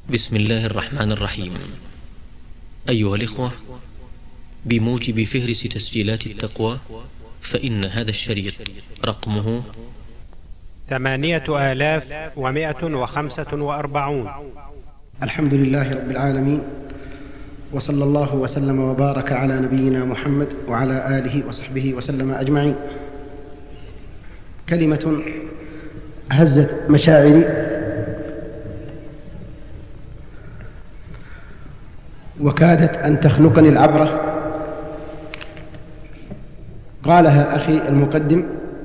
بسم الله الرحمن الرحيم. أيها الإخوة، بموجب فهرس تسجيلات التقوى، فإن هذا الشريط رقمه 8145. الحمد لله رب العالمين، وصلى الله وسلم وبارك على نبينا محمد وعلى آله وصحبه وسلم أجمعين. كلمة هزت مشاعري وكادت أن تخنقني العبرة، قالها أخي المقدم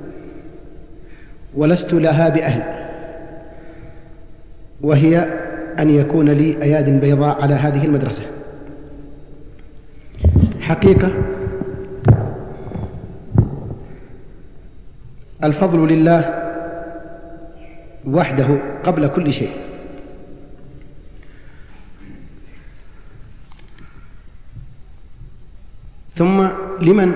ولست لها بأهل، وهي أن يكون لي أياد بيضاء على هذه المدرسة. حقيقة الفضل لله وحده قبل كل شيء، ثم لمن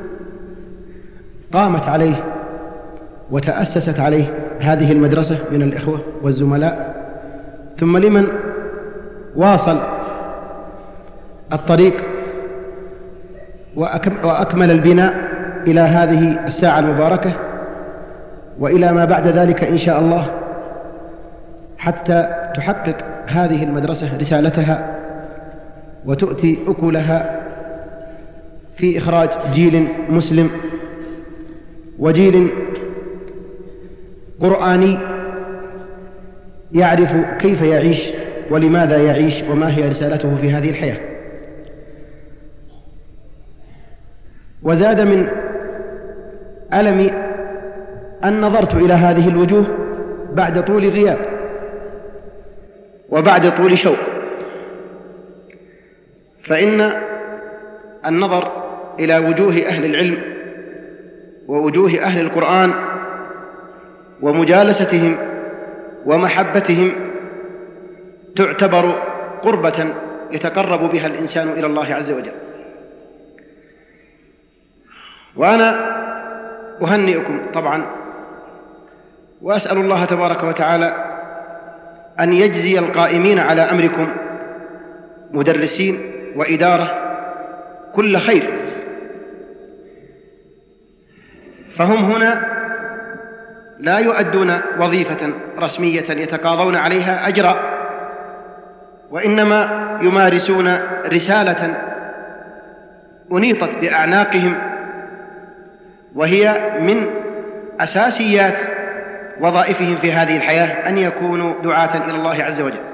قامت عليه وتأسست عليه هذه المدرسة من الإخوة والزملاء، ثم لمن واصل الطريق وأكمل البناء إلى هذه الساعة المباركة وإلى ما بعد ذلك إن شاء الله، حتى تحقق هذه المدرسة رسالتها وتؤتي أكلها في إخراج جيل مسلم وجيل قرآني يعرف كيف يعيش ولماذا يعيش وما هي رسالته في هذه الحياة. وزاد من ألمي أن نظرت إلى هذه الوجوه بعد طول غياب وبعد طول شوق، فإن النظر إلى وجوه أهل العلم ووجوه أهل القرآن ومجالستهم ومحبتهم تعتبر قربة يتقرب بها الإنسان إلى الله عز وجل. وأنا أهنئكم طبعا، وأسأل الله تبارك وتعالى أن يجزي القائمين على أمركم مدرسين وإدارة كل خير، فهم هنا لا يؤدون وظيفة رسمية يتقاضون عليها أجرا، وإنما يمارسون رسالة أنيطت بأعناقهم، وهي من أساسيات وظائفهم في هذه الحياة أن يكونوا دعاة إلى الله عز وجل.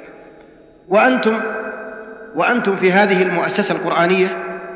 وأنتم في هذه المؤسسة القرآنية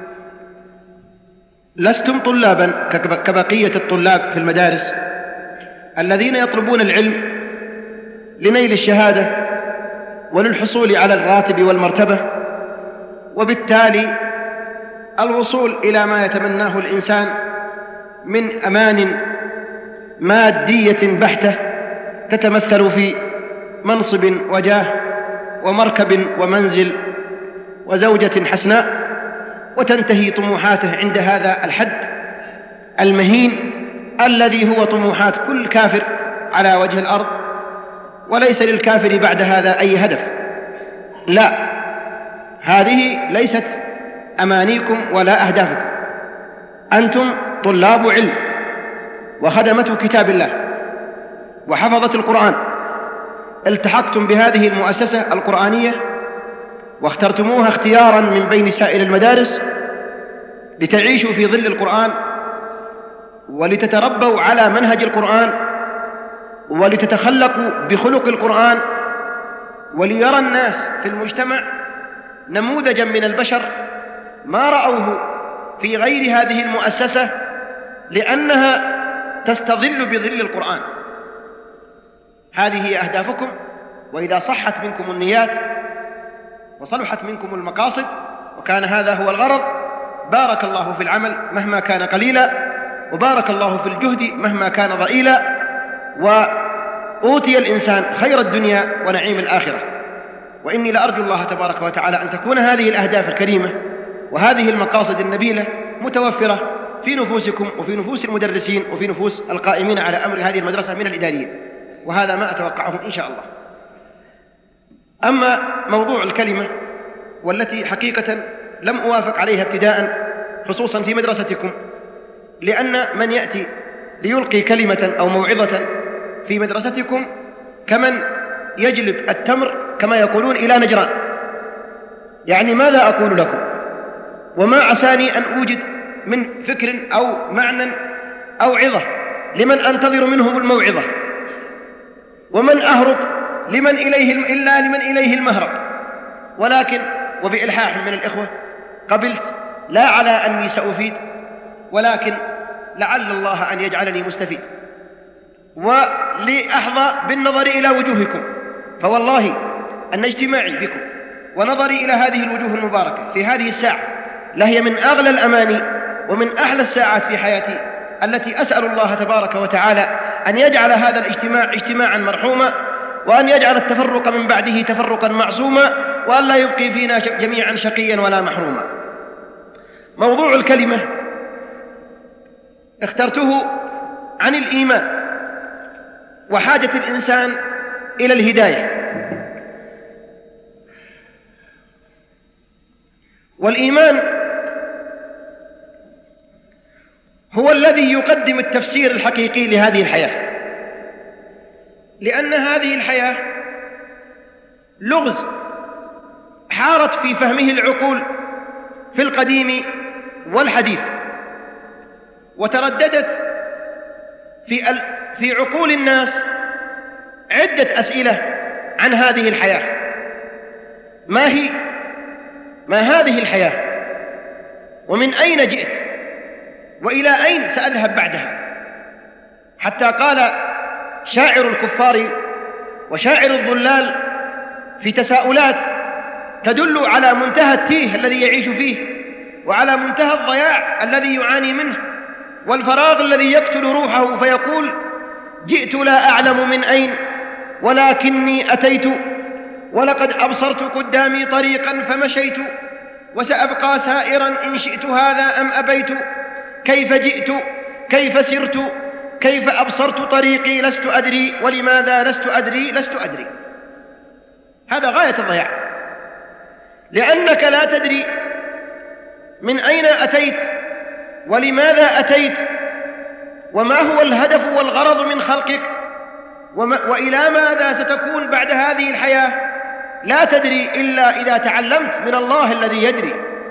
لستم طلابا كبقية الطلاب في المدارس الذين يطلبون العلم لنيل الشهادة وللحصول على الراتب والمرتبة، وبالتالي الوصول إلى ما يتمناه الإنسان من أمان مادية بحتة تتمثل في منصب وجاه ومركب ومنزل وزوجة حسناء، وتنتهي طموحاته عند هذا الحد المهين الذي هو طموحات كل كافر على وجه الأرض، وليس للكافر بعد هذا أي هدف. لا، هذه ليست أمانيكم ولا أهدافكم، أنتم طلاب علم وخدمة كتاب الله وحفظة القرآن، التحقتم بهذه المؤسسة القرآنية واخترتموها اختيارا من بين سائر المدارس لتعيشوا في ظل القرآن ولتتربوا على منهج القرآن ولتتخلقوا بخلق القرآن، وليرى الناس في المجتمع نموذجا من البشر ما رأوه في غير هذه المؤسسة، لأنها تستظل بظل القرآن. هذه هي أهدافكم، وإذا صحت منكم النيات وصلحت منكم المقاصد وكان هذا هو الغرض، بارك الله في العمل مهما كان قليلا، وبارك الله في الجهد مهما كان ضئيلا، وأوتي الإنسان خير الدنيا ونعيم الآخرة. وإني لأرجو الله تبارك وتعالى أن تكون هذه الأهداف الكريمة وهذه المقاصد النبيلة متوفرة في نفوسكم وفي نفوس المدرسين وفي نفوس القائمين على أمر هذه المدرسة من الإداريين، وهذا ما أتوقعه إن شاء الله. أما موضوع الكلمة والتي حقيقة لم أوافق عليها ابتداء خصوصا في مدرستكم، لأن من يأتي ليلقي كلمة أو موعظة في مدرستكم كمن يجلب التمر كما يقولون إلى نجران، يعني ماذا أقول لكم وما عساني أن أوجد من فكر أو معنى أو عظة لمن أنتظر منهم الموعظة، ومن أهرب لمن إليه المهرب. ولكن وبإلحاح من الإخوة قبلت، لا على أني سأفيد، ولكن لعل الله أن يجعلني مستفيد، ولأحظى بالنظر إلى وجوهكم، فوالله أن اجتماعي بكم ونظري إلى هذه الوجوه المباركة في هذه الساعة لهي من أغلى الأماني ومن أحلى الساعات في حياتي، التي أسأل الله تبارك وتعالى أن يجعل هذا الاجتماع اجتماعا مرحوما، وأن يجعل التفرق من بعده تفرقا معصوما، وأن لا يبقي فينا جميعا شقيا ولا محروما. موضوع الكلمة اخترته عن الإيمان وحاجة الإنسان إلى الهداية، والإيمان هو الذي يقدم التفسير الحقيقي لهذه الحياة، لأن هذه الحياة لغز حارت في فهمه العقول في القديم والحديث، وترددت في عقول الناس عدة أسئلة عن هذه الحياة. ما هذه الحياة؟ ومن أين جئت؟ وإلى أين سأذهب بعدها؟ حتى قال شاعر الكفار وشاعر الضلال في تساؤلات تدل على منتهى التيه الذي يعيش فيه، وعلى منتهى الضياع الذي يعاني منه، والفراغ الذي يقتل روحه، فيقول: جئت لا أعلم من أين، ولكني أتيت، ولقد أبصرت قدامي طريقا فمشيت، وسأبقى سائرا إن شئت هذا أم أبيت، كيف جئت، كيف سرت، كيف أبصرت طريقي، لست أدري، ولماذا لست أدري. هذا غاية الضياع، لأنك لا تدري من أين أتيت، ولماذا أتيت، وما هو الهدف والغرض من خلقك، وإلى ماذا ستكون بعد هذه الحياة. لا تدري إلا إذا تعلمت من الله الذي يدري،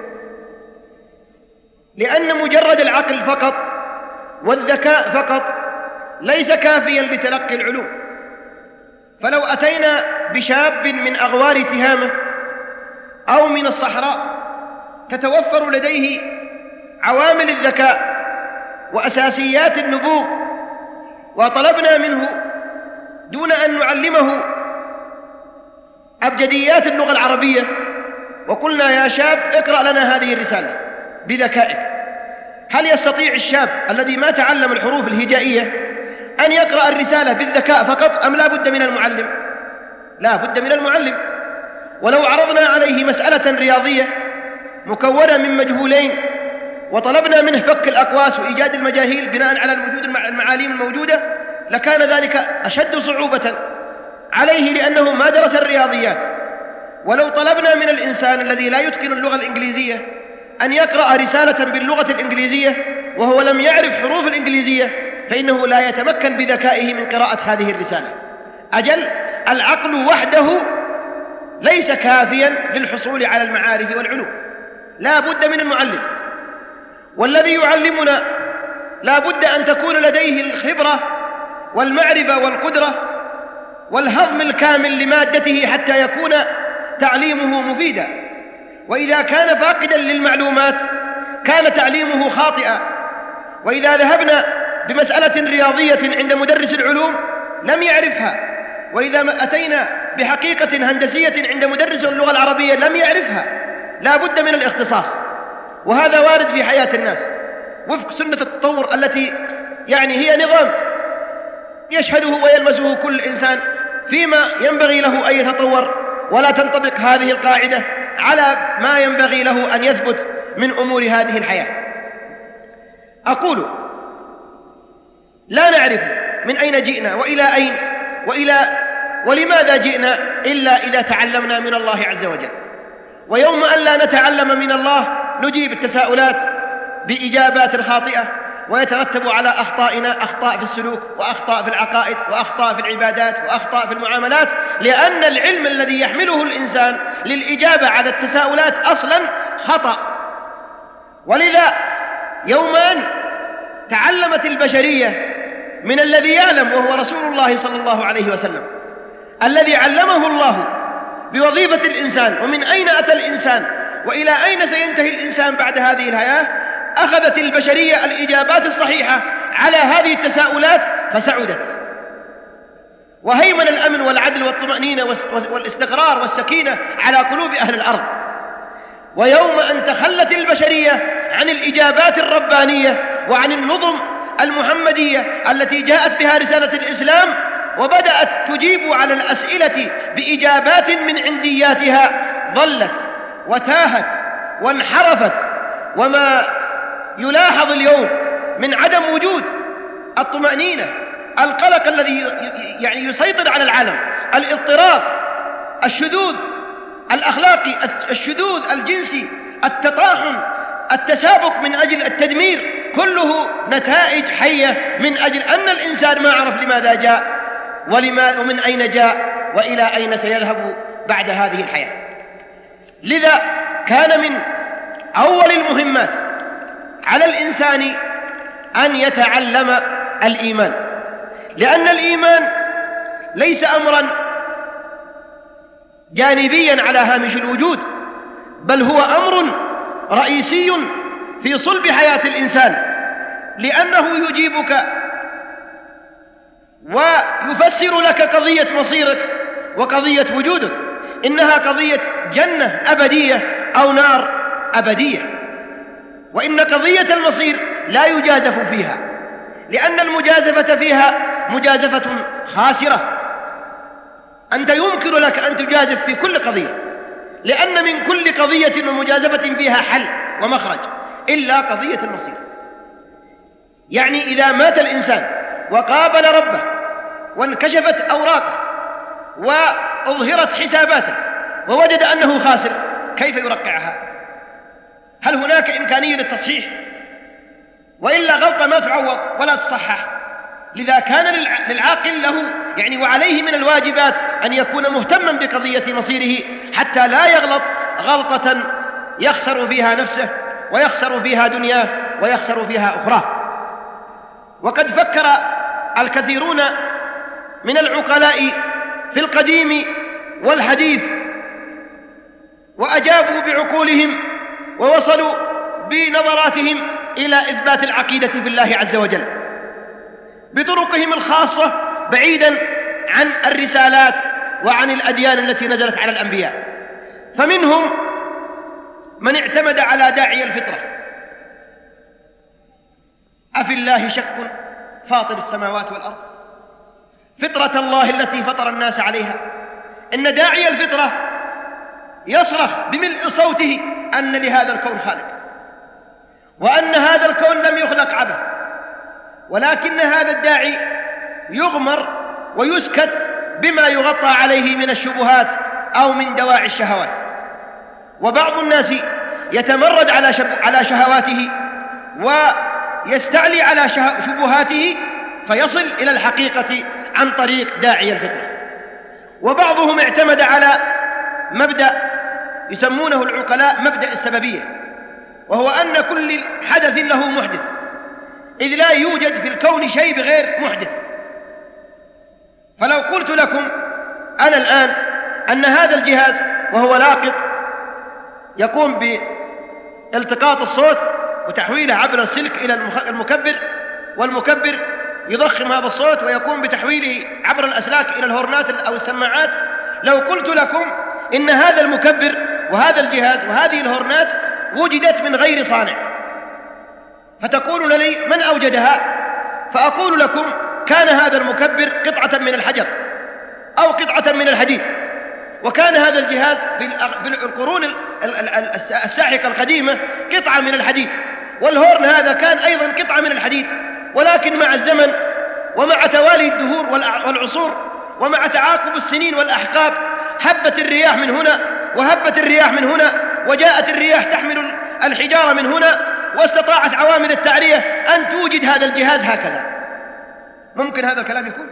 لأن مجرد العقل فقط والذكاء فقط ليس كافيا لتلقي العلوم. فلو أتينا بشاب من أغوار تهامة أو من الصحراء تتوفر لديه عوامل الذكاء وأساسيات النبوغ، وطلبنا منه دون أن نعلمه أبجديات اللغة العربية، وقلنا: يا شاب اقرأ لنا هذه الرسالة بذكائك، هل يستطيع الشاب الذي ما تعلم الحروف الهجائية أن يقرأ الرسالة بالذكاء فقط، أم لا بد من المعلم؟ لا بد من المعلم. ولو عرضنا عليه مسألة رياضية مكونة من مجهولين وطلبنا منه فك الأقواس وإيجاد المجاهيل بناء على المعاليم الموجودة، لكان ذلك أشد صعوبة عليه، لأنه ما درس الرياضيات. ولو طلبنا من الإنسان الذي لا يتقن اللغة الإنجليزية أن يقرأ رسالة باللغة الإنجليزية وهو لم يعرف حروف الإنجليزية، فإنه لا يتمكن بذكائه من قراءة هذه الرسالة. أجل العقل وحده ليس كافيا للحصول على المعارف والعلوم، لا بد من المعلم. والذي يعلمنا لا بد أن تكون لديه الخبرة والمعرفة والقدرة والهضم الكامل لمادته حتى يكون تعليمه مفيدا. وإذا كان فاقدا للمعلومات كان تعليمه خاطئا. وإذا ذهبنا بمسألة رياضية عند مدرس العلوم لم يعرفها، وإذا أتينا بحقيقة هندسية عند مدرس اللغة العربية لم يعرفها. لا بد من الاختصاص، وهذا وارد في حياة الناس وفق سنة التطور التي هي نظام يشهده ويلمسه كل إنسان فيما ينبغي له أن يتطور، ولا تنطبق هذه القاعدة على ما ينبغي له أن يثبت من أمور هذه الحياة. أقول: لا نعرف من أين جئنا وإلى أين ولماذا جئنا إلا إذا تعلمنا من الله عز وجل؟ ويوم أن لا نتعلم من الله نجيب التساؤلات بإجابات خاطئة، ويترتب على أخطائنا أخطاء في السلوك، وأخطاء في العقائد، وأخطاء في العبادات، وأخطاء في المعاملات، لأن العلم الذي يحمله الإنسان للإجابة على التساؤلات أصلا خطأ. ولذا يوم أن تعلمت البشرية من الذي يعلم وهو رسول الله صلى الله عليه وسلم، الذي علمه الله بوظيفة الإنسان ومن أين أتى الإنسان وإلى أين سينتهي الإنسان بعد هذه الحياة، أخذت البشرية الإجابات الصحيحة على هذه التساؤلات فسعدت، وهيمن الأمن والعدل والطمأنينة والاستقرار والسكينة على قلوب أهل الأرض. ويوم أن تخلت البشرية عن الإجابات الربانية وعن النظم المحمدية التي جاءت بها رسالة الإسلام، وبدأت تجيب على الأسئلة بإجابات من عندياتها، ضلت وتاهت وانحرفت. وما يلاحظ اليوم من عدم وجود الطمأنينة، القلق الذي يعني يسيطر على العالم، الاضطراب، الشذوذ الأخلاقي، الشذوذ الجنسي، التطاحن، التسابق من أجل التدمير، كله نتائج حية من أجل أن الإنسان ما عرف لماذا جاء ومن أين جاء وإلى أين سيذهب بعد هذه الحياة. لذا كان من أول المهمات على الإنسان أن يتعلم الإيمان، لأن الإيمان ليس أمرا جانبيا على هامش الوجود، بل هو أمر رئيسي في صلب حياة الإنسان، لأنه يجيبك ويفسر لك قضية مصيرك وقضية وجودك، إنها قضية جنة أبدية أو نار أبدية. وإن قضية المصير لا يجازف فيها، لأن المجازفة فيها مجازفة خاسرة. أنت يمكن لك أن تجازف في كل قضية، لأن من كل قضية ومجازفة فيها حل ومخرج، إلا قضية المصير. يعني إذا مات الإنسان وقابل ربه وانكشفت أوراقه وأظهرت حساباته ووجد أنه خاسر، كيف يرقعها؟ هل هناك إمكانية للتصحيح؟ وإلا غلطة ما تعوض ولا تصحح. لذا كان للعاقل له يعني وعليه من الواجبات أن يكون مهتما بقضية مصيره، حتى لا يغلط غلطة يخسر فيها نفسه ويخسر فيها دنياه ويخسر فيها أخرى. وقد فكر الكثيرون من العقلاء في القديم والحديث، وأجابوا بعقولهم ووصلوا بنظراتهم إلى إثبات العقيدة بالله عز وجل بطرقهم الخاصة، بعيدا عن الرسالات وعن الأديان التي نزلت على الأنبياء. فمنهم من اعتمد على داعي الفطرة: أفي الله شك فاطر السماوات والأرض، فطرة الله التي فطر الناس عليها. إن داعي الفطرة يصرخ بملء صوته أن لهذا الكون خالق، وأن هذا الكون لم يخلق عبث، ولكن هذا الداعي يغمر ويسكت بما يغطى عليه من الشبهات أو من دواعي الشهوات. وبعض الناس يتمرد على شهواته ويستعلي على شبهاته فيصل إلى الحقيقة عن طريق داعي الفطرة. وبعضهم اعتمد على مبدأ يسمونه العقلاء مبدأ السببية، وهو أن كل حدث له محدث، إذ لا يوجد في الكون شيء بغير محدث. فلو قلت لكم أنا الآن أن هذا الجهاز وهو لاقط يقوم بالتقاط الصوت وتحويله عبر السلك إلى المكبر، والمكبر يضخم هذا الصوت ويقوم بتحويله عبر الأسلاك إلى الهورنات أو السماعات، لو قلت لكم إن هذا المكبر وهذا الجهاز وهذه الهورنات وجدت من غير صانع، فتقولون لي من أوجدها؟ فأقول لكم كان هذا المكبر قطعة من الحجر أو قطعة من الحديد، وكان هذا الجهاز في القرون الساحقة القديمة قطعة من الحديد، والهورن هذا كان أيضا قطعة من الحديد، ولكن مع الزمن ومع توالي الدهور والعصور ومع تعاقب السنين والأحقاب هبت الرياح من هنا وهبت الرياح من هنا، وجاءت الرياح تحمل الحجارة من هنا، واستطاعت عوامل التعرية أن توجد هذا الجهاز هكذا. ممكن هذا الكلام يكون؟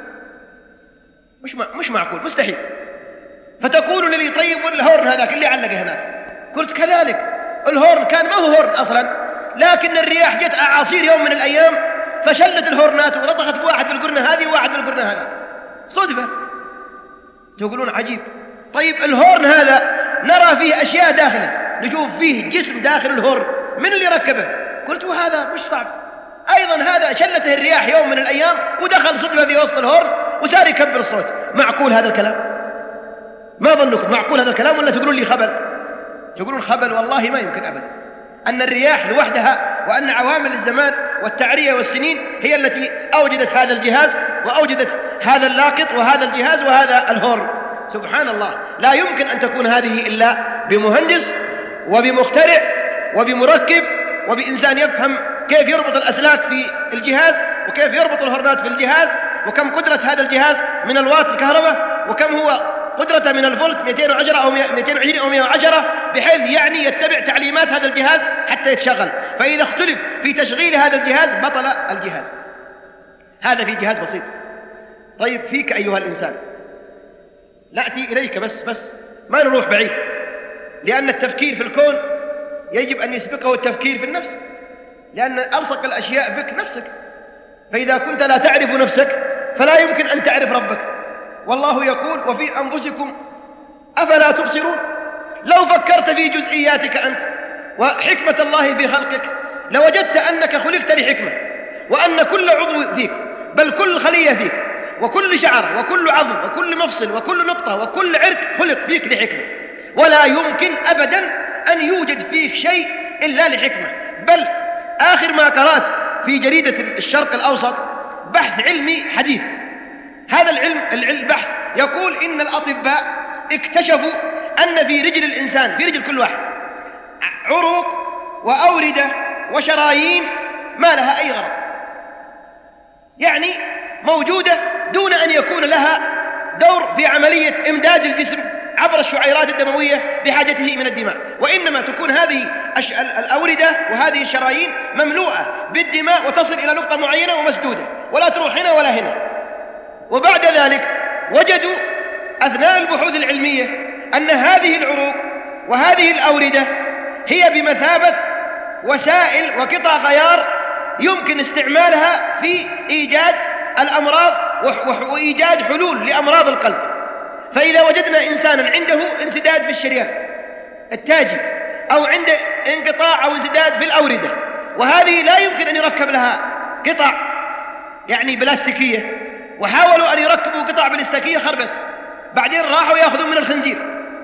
مش معقول، مستحيل. فتقول لي طيب والهورن هذاك اللي علقه هناك؟ قلت كذلك، الهورن كان ما هو هورن أصلا، لكن الرياح جت أعاصير يوم من الأيام فشلت الهورنات ولطخت بواحد بالقرنة هذه وواحد بالقرنة هذا، صدفة. تقولون عجيب. طيب الهورن هذا نرى فيه أشياء داخله، نشوف فيه جسم داخل الهورن، من اللي ركبه؟ قلت وهذا مش صعب. أيضا هذا شلته الرياح يوم من الأيام ودخل صدفة في وسط الهورن وصار يكبر الصوت. معقول هذا الكلام؟ ما ظنكم معقول هذا الكلام ولا تقولون لي خبل؟ تقولون خبل. والله ما يمكن أبدا أن الرياح لوحدها وأن عوامل الزمان والتعرية والسنين هي التي أوجدت هذا الجهاز وأوجدت هذا اللاقط وهذا الجهاز وهذا الهورن. سبحان الله، لا يمكن أن تكون هذه إلا بمهندس وبمخترع وبمركب وبإنسان يفهم كيف يربط الأسلاك في الجهاز وكيف يربط الهورنات في الجهاز وكم قدرة هذا الجهاز من الوات الكهرباء وكم هو قدرته من الفولت 210 أو 220 أو 110، بحيث يعني يتبع تعليمات هذا الجهاز حتى يتشغل. فإذا اختلف في تشغيل هذا الجهاز بطل الجهاز. هذا في جهاز بسيط. طيب فيك أيها الإنسان، نأتي إليك بس ما نروح بعيد، لأن التفكير في الكون يجب أن يسبقه التفكير في النفس، لأن ألصق الأشياء بك نفسك. فإذا كنت لا تعرف نفسك فلا يمكن أن تعرف ربك. والله يقول وفي أنفسكم أفلا تبصرون. لو فكرت في جزئياتك أنت وحكمة الله في خلقك لوجدت أنك خلقت لحكمة، وأن كل عضو فيك، بل كل خلية فيك وكل شعر وكل عظم وكل مفصل وكل نقطة وكل عرق خلق فيك لحكمة. ولا يمكن أبدا أن يوجد فيك شيء إلا لحكمة. بل آخر ما قرأت في جريدة الشرق الأوسط بحث علمي حديث، هذا البحث يقول إن الأطباء اكتشفوا أن في رجل الإنسان، في رجل كل واحد، عروق وأوردة وشرايين ما لها أي غرض، يعني موجودة دون أن يكون لها دور في عملية إمداد الجسم عبر الشعيرات الدموية بحاجته من الدماء، وإنما تكون هذه الأوردة وهذه الشرايين مملوءة بالدماء وتصل إلى نقطة معينة ومسدودة ولا تروح هنا ولا هنا. وبعد ذلك وجدوا أثناء البحوث العلمية أن هذه العروق وهذه الأوردة هي بمثابة وسائل وقطع غيار يمكن استعمالها في إيجاد الأمراض وإيجاد حلول لأمراض القلب. فإذا وجدنا إنسانا عنده انسداد في الشريان التاجي أو عنده انقطاع أو انسداد في الأوردة، وهذه لا يمكن أن يركب لها قطع يعني بلاستيكية، وحاولوا أن يركبوا قطع بلاستيكية خربت، بعدين راحوا يأخذوا من الخنزير،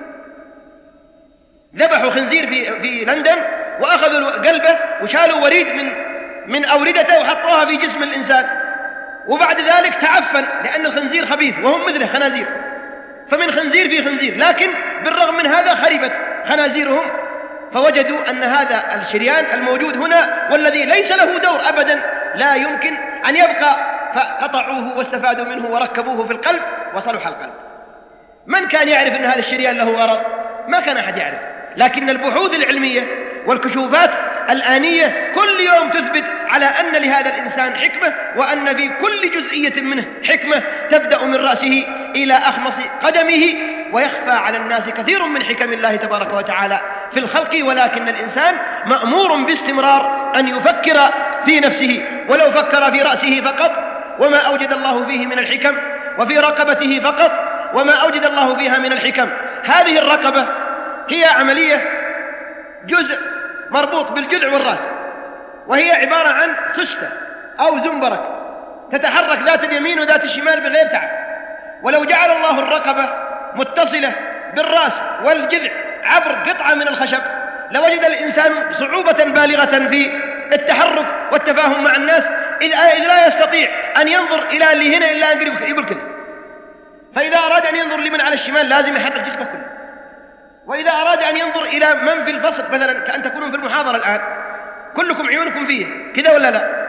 ذبحوا خنزير في لندن وأخذوا قلبه وشالوا وريد من أوردته وحطوها في جسم الإنسان، وبعد ذلك تعفن لأن الخنزير خبيث وهم مثله خنازير، فمن خنزير في خنزير، لكن بالرغم من هذا خربت خنازيرهم. فوجدوا أن هذا الشريان الموجود هنا والذي ليس له دور أبدا لا يمكن أن يبقى، فقطعوه واستفادوا منه وركبوه في القلب وصلح القلب. من كان يعرف أن هذا الشريان له غرض؟ ما كان أحد يعرف، لكن البحوث العلمية والكشوفات الآنية كل يوم تثبت على أن لهذا الإنسان حكمة، وأن في كل جزئية منه حكمة تبدأ من رأسه إلى أخمص قدمه. ويخفى على الناس كثير من حكم الله تبارك وتعالى في الخلق، ولكن الإنسان مأمور باستمرار أن يفكر في نفسه، ولو فكر في رأسه فقط وما أوجد الله فيه من الحكم، وفي رقبته فقط وما أوجد الله فيها من الحكم. هذه الرقبة هي عملية جزء مربوط بالجذع والرأس، وهي عبارة عن سستة أو زنبرك تتحرك ذات اليمين وذات الشمال بغير تعب. ولو جعل الله الرقبة متصلة بالرأس والجذع عبر قطعة من الخشب لوجد الإنسان صعوبة بالغة في التحرك والتفاهم مع الناس، إذ لا يستطيع أن ينظر إلى اللي هنا إلا أن يقول كذا. فإذا أراد أن ينظر لمن على الشمال لازم يحرك جسمه كله، وإذا أراد أن ينظر إلى من في الفصل مثلا كأن تكونوا في المحاضرة الآن كلكم عيونكم فيه كذا ولا لا،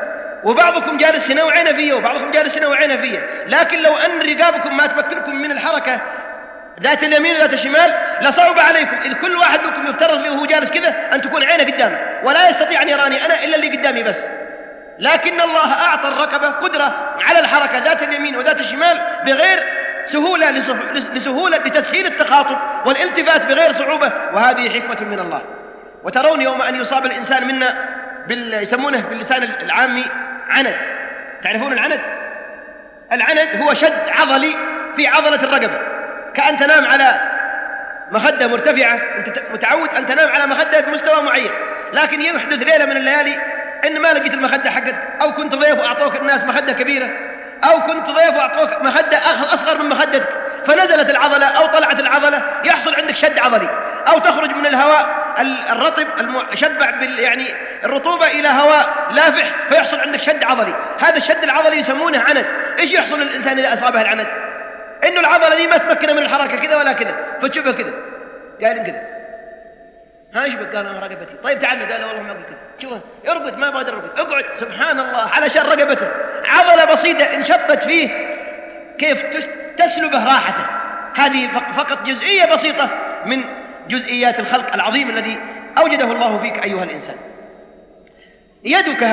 وبعضكم جالس هنا وعينه فيه، وبعضكم جالس هنا وعينه فيه، لكن لو أن رقابكم ما تمكنكم من الحركة ذات اليمين وذات الشمال لصعب عليكم، إذ كل واحد منكم يفترض له وهو جالس كذا أن تكون عينه قدامه، ولا يستطيع أن يراني أنا إلا اللي قدامي بس. لكن الله أعطى الرقبة قدرة على الحركة ذات اليمين وذات الشمال بغير سهولة، لسهولة لتسهيل التخاطب والالتفات بغير صعوبة، وهذه حكمة من الله. وترون يوم أن يصاب الإنسان منا يسمونه باللسان العامي عند. تعرفون العند؟ العند هو شد عضلي في عضلة الرقبة، كأن تنام على مخدة مرتفعة، أنت متعود أن تنام على مخدة بمستوى معين، لكن يحدث ليلة من الليالي إن ما لقيت المخدة حقتك، أو كنت ضيف وأعطوك الناس مخدة كبيرة، أو كنت ضيف وأعطوك مخدة أصغر من مخدتك، فنزلت العضلة أو طلعت العضلة، يحصل عندك شد عضلي، أو تخرج من الهواء الرطب المشبع يعني الرطوبة إلى هواء لافح، فيحصل عندك شد عضلي. هذا الشد العضلي يسمونه عند. إيش يحصل للإنسان إذا أصابه العند؟ إنه العضلة دي ما تمكن من الحركة كذا ولا كذا، فتشوفها كذا قال كذا، ها ايش بك؟ قال انا رقبتي. طيب تعال. قال والله ما اقول كذا. شوف يرقد، ما بقدر ارقد، اقعد. سبحان الله، علشان رقبته عضله بسيطه انشطت فيه كيف تسلبه راحته. هذه فقط جزئيه بسيطه من جزئيات الخلق العظيم الذي اوجده الله فيك ايها الانسان. يدك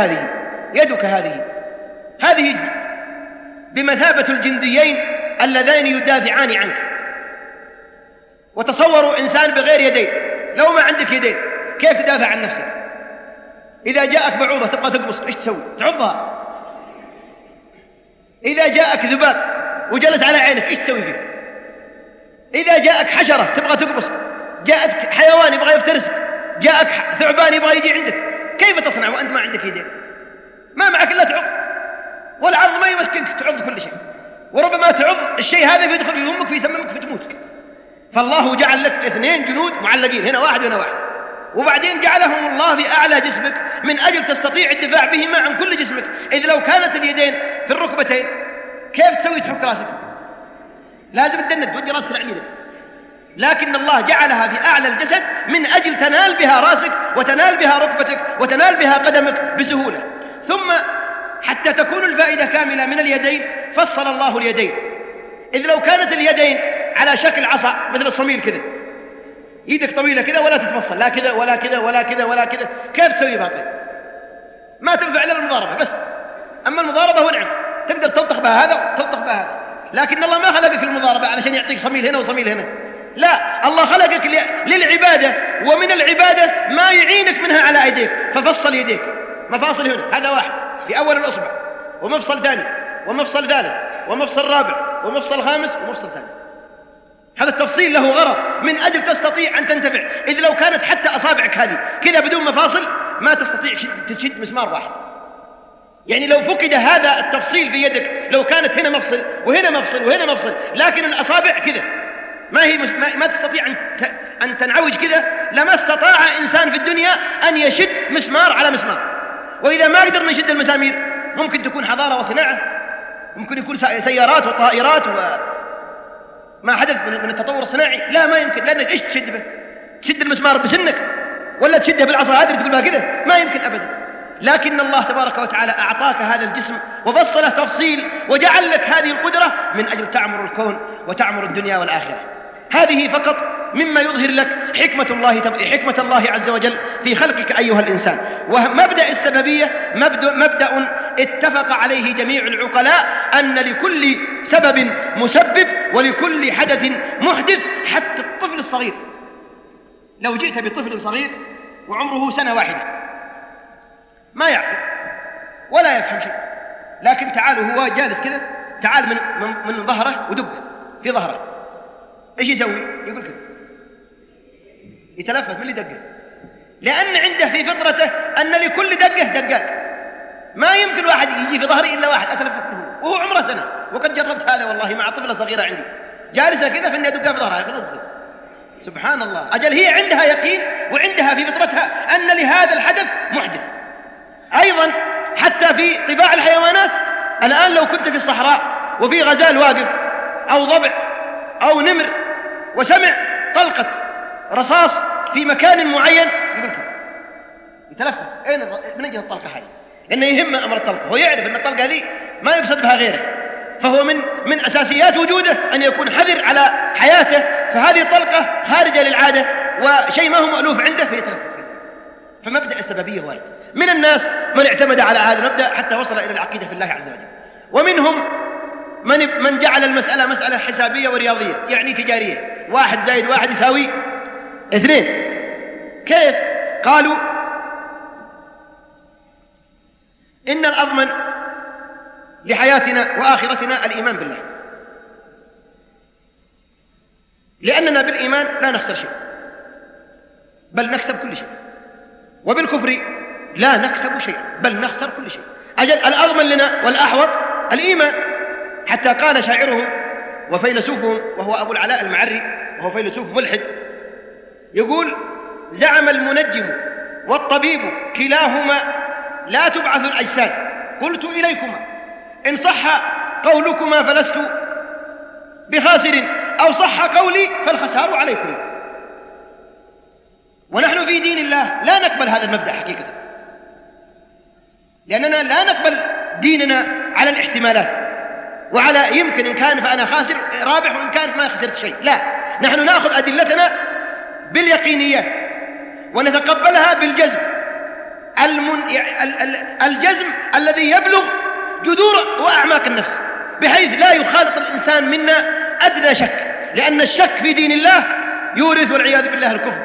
هذه بمثابه الجنديين اللذين يدافعان عنك. وتصوروا انسان بغير يدين، لو ما عندك يدين كيف تدافع عن نفسك؟ إذا جاءك بعوضة تبغى تقبص إيش تسوي؟ تعضها. إذا جاءك ذباب وجلس على عينك إيش تسوي فيه؟ إذا جاءك حشرة تبغى تقبص، جاءك حيوان يبغى يفترسك، جاءك ثعبان يبغى يجي عندك، كيف تصنع وأنت ما عندك يدين؟ ما معك إلا تعض، والعض ما يمكنك تعض كل شيء، وربما تعض الشيء هذا فيدخل في فمك فيسممك فتموت. فالله جعل لك 2 جنود معلقين، هنا واحد وهنا واحد، وبعدين جعلهم الله في أعلى جسمك من أجل تستطيع الدفاع بهما عن كل جسمك. إذ لو كانت اليدين في الركبتين كيف تسوي تحك راسك؟ لازم تدند تودي راسك العليل، لكن الله جعلها في أعلى الجسد من أجل تنال بها راسك وتنال بها ركبتك وتنال بها قدمك بسهولة. ثم حتى تكون الفائدة كاملة من اليدين فصل الله اليدين. إذ لو كانت اليدين على شكل عصا مثل الصميل كذا، يدك طويلة كذا ولا تتفصل، لا كذا ولا كذا ولا كذا ولا كذا، كيف تسوي باقي؟ ما تنفع إلا المضاربة بس. أما المضاربة ونعم تقدر تلطخ بها هذا وتلطخ بها هذا، لكن الله ما خلقك المضاربة علشان يعطيك صميل هنا وصميل هنا، لا، الله خلقك للعبادة، ومن العبادة ما يعينك منها على أيديك، ففصل يديك مفاصل هنا، هذا واحد في أول الأصبع، ومفصل ثاني، ومفصل ثالث، ومفصل رابع، ومفصل خامس، ومفصل سادس. هذا التفصيل له غرض من أجل تستطيع أن تنتفع. إذ لو كانت حتى أصابعك هذه كذا بدون مفاصل ما تستطيع تشد مسمار واحد. يعني لو فقد هذا التفصيل في يدك، لو كانت هنا مفصل وهنا مفصل وهنا مفصل، لكن الأصابع كذا ما تستطيع أن تنعوج كذا، لما استطاع إنسان في الدنيا أن يشد مسمار على مسمار. وإذا ما قدرنا نشد المسامير ممكن تكون حضارة وصناعة، ممكن يكون سيارات وطائرات وما حدث من التطور الصناعي، لا ما يمكن، لأنك إيش تشد به؟ تشد المسمار بسنك ولا تشده بالعصا هذه تقول بها كذا؟ ما يمكن أبدا. لكن الله تبارك وتعالى أعطاك هذا الجسم وفصله تفصيل وجعل لك هذه القدرة من أجل تعمر الكون وتعمر الدنيا والآخرة. هذه فقط مما يظهر لك حكمة الله عز وجل في خلقك أيها الإنسان. ومبدأ السببية مبدأ اتفق عليه جميع العقلاء، أن لكل سبب مسبب ولكل حدث محدث. حتى الطفل الصغير لو جئت بطفل صغير وعمره 1 سنة ما يعقل ولا يفهم شيء، لكن تعالوا هو جالس كذا، تعال من ظهره ودقه في ظهره، ايش يسوي؟ يقول كذا، يتلفت من اللي دقه، لأن عنده في فطرته أن لكل دقة دقات. ما يمكن واحد يجي في ظهري إلا واحد أتلفت منه وهو عمره 1 سنة. وقد جربت هذا والله مع طفلة صغيرة عندي جالسة كذا فإني أدقها في ظهرها. سبحان الله، أجل هي عندها يقين وعندها في فطرتها أن لهذا الحدث محدث. أيضا حتى في طباع الحيوانات، الآن لو كنت في الصحراء وفي غزال واقف أو ضبع أو نمر وسمع طلقة رصاص في مكان معين، يقول يتلفت، أين من أجل الطلقة هذه؟ إنه يهم أمر الطلقة، هو يعرف أن الطلقة هذه ما يقصد بها غيره، فهو من أساسيات وجوده أن يكون حذر على حياته، فهذه طلقة خارجة للعادة وشيء ما هو مألوف عنده فيترك. فمبدأ السببية وارد. من الناس من اعتمد على هذا المبدأ حتى وصل إلى العقيدة في الله عز وجل، ومنهم من جعل المسألة مسألة حسابية ورياضية، يعني تجارية، 1 زائد 1 يساوي 2. كيف؟ قالوا إن الأضمن لحياتنا وآخرتنا الإيمان بالله، لأننا بالإيمان لا نخسر شيء بل نكسب كل شيء، وبالكفر لا نكسب شيء بل نخسر كل شيء. أجل الأضمن لنا والأحوط الإيمان، حتى قال شاعرهم وفيلسوفهم وهو أبو العلاء المعري وهو فيلسوف ملحد، يقول: زعم المنجم والطبيب كلاهما لا تبعث الأجساد، قلت إليكما إن صح قولكما فلست بخاسر، أو صح قولي فالخسار عليكم. ونحن في دين الله لا نقبل هذا المبدأ حقيقة، لأننا لا نقبل ديننا على الاحتمالات وعلى يمكن إن كان فأنا خاسر رابح وإن كان ما خسرت شيء. لا، نحن نأخذ أدلتنا باليقينيات ونتقبلها بالجزم الجزم الذي يبلغ جذور وأعماق النفس، بحيث لا يخالط الإنسان منا أدنى شك، لأن الشك في دين الله يورث والعياذ بالله الكفر.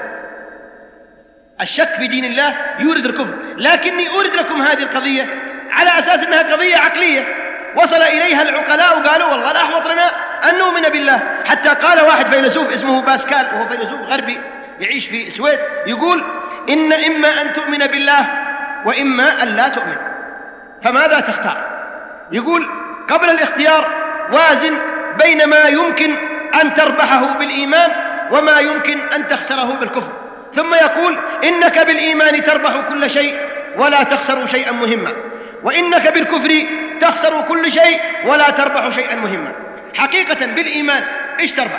الشك في دين الله يورث الكفر، لكني أورد لكم هذه القضية على أساس أنها قضية عقلية وصل إليها العقلاء وقالوا والله الأحوط لنا أن نؤمن بالله. حتى قال واحد فيلسوف اسمه باسكال وهو فيلسوف غربي يعيش في السويد، يقول: إن إما أن تؤمن بالله وإما أن لا تؤمن، فماذا تختار؟ يقول: قبل الاختيار وازن بين ما يمكن أن تربحه بالإيمان وما يمكن أن تخسره بالكفر، ثم يقول: إنك بالإيمان تربح كل شيء ولا تخسر شيئا مهما، وإنك بالكفر تخسر كل شيء ولا تربح شيئا مهما. حقيقة بالإيمان إيش تربح؟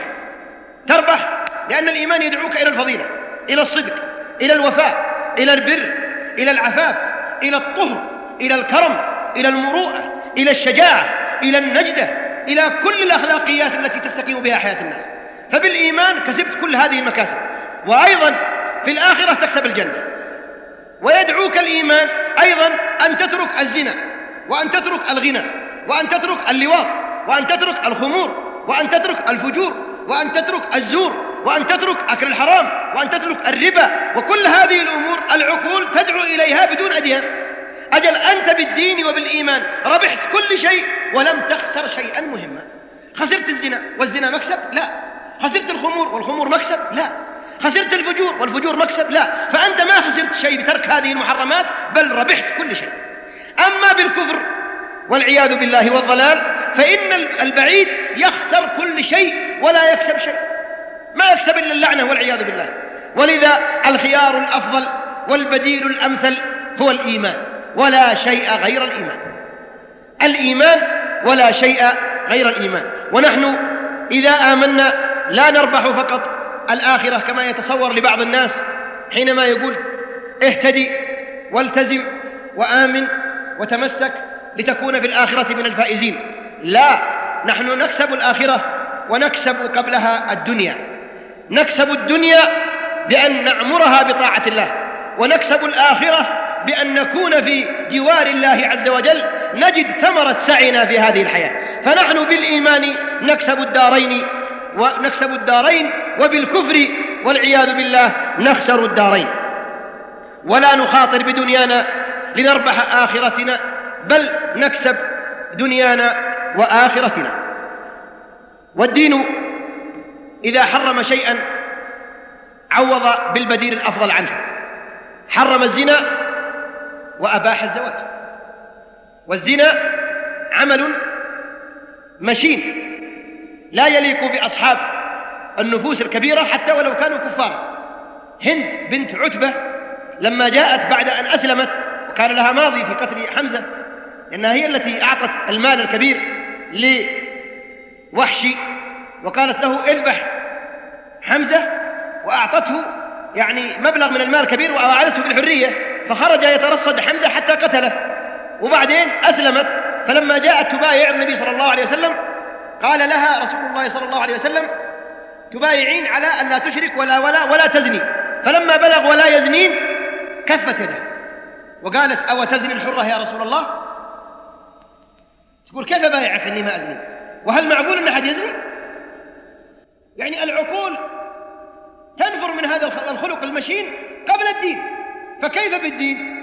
تربح لأن الإيمان يدعوك إلى الفضيلة، إلى الصدق، إلى الوفاء، إلى البر، إلى العفاف، إلى الطهر، إلى الكرم، إلى المروءة، إلى الشجاعة، إلى النجدة، إلى كل الأخلاقيات التي تستقيم بها حياة الناس. فبالإيمان كسبت كل هذه المكاسب، وأيضا في الآخرة تكسب الجنة. ويدعوك الإيمان أيضا أن تترك الزنا، وأن تترك الغنى، وأن تترك اللواط، وأن تترك الخمور، وأن تترك الفجور، وأن تترك الزور، وأن تترك أكل الحرام، وأن تترك الربا، وكل هذه الأمور العقول تدعو إليها بدون أديان. أجل أنت بالدين وبالإيمان ربحت كل شيء ولم تخسر شيئا مهما. خسرت الزنا والزنا مكسب؟ لا. خسرت الخمور والخمور مكسب؟ لا. خسرت الفجور والفجور مكسب؟ لا. فأنت ما خسرت شيء بترك هذه المحرمات، بل ربحت كل شيء. أما بالكفر والعياذ بالله والضلال فإن البعيد يخسر كل شيء ولا يكسب شيء، ما يكسب إلا اللعنة والعياذ بالله. ولذا الخيار الأفضل والبديل الأمثل هو الإيمان، ولا شيء غير الإيمان. الإيمان ولا شيء غير الإيمان. ونحن إذا آمنا لا نربح فقط الآخرة كما يتصور لبعض الناس حينما يقول: اهتدي والتزم وآمن وتمسك لتكون في الآخرة من الفائزين. لا، نحن نكسب الآخرة ونكسب قبلها الدنيا. نكسب الدنيا بأن نعمرها بطاعة الله، ونكسب الآخرة بأن نكون في جوار الله عز وجل نجد ثمرة سعينا في هذه الحياة. فنحن بالإيمان نكسب الدارين وبالكفر والعياذ بالله نخسر الدارين. ولا نخاطر بدنيانا لنربح آخرتنا، بل نكسب دنيانا وآخرتنا. والدين إذا حرم شيئا عوض بالبديل الأفضل عنه. حرم الزنا وأباح الزواج، والزنا عمل مشين لا يليق بأصحاب النفوس الكبيرة حتى ولو كانوا كفارا. هند بنت عتبة لما جاءت بعد أن أسلمت وكان لها ماضي في قتل حمزة، لأنها هي التي أعطت المال الكبير لوحشي وقالت له اذبح حمزة، وأعطته يعني مبلغ من المال كبير وأوعدته بالحرية، فخرج يترصد حمزة حتى قتله. وبعدين أسلمت. فلما جاءت تبايع النبي صلى الله عليه وسلم قال لها رسول الله صلى الله عليه وسلم: تبايعين على أن لا تشرك ولا تزني. فلما بلغ ولا يزنين كفت يده وقالت: أو تزني الحرة يا رسول الله؟ تقول: كيف بايعك أني ما أزني؟ وهل معقول أن أحد يزني؟ يعني العقول تنفر من هذا الخلق المشين قبل الدين، فكيف بالدين؟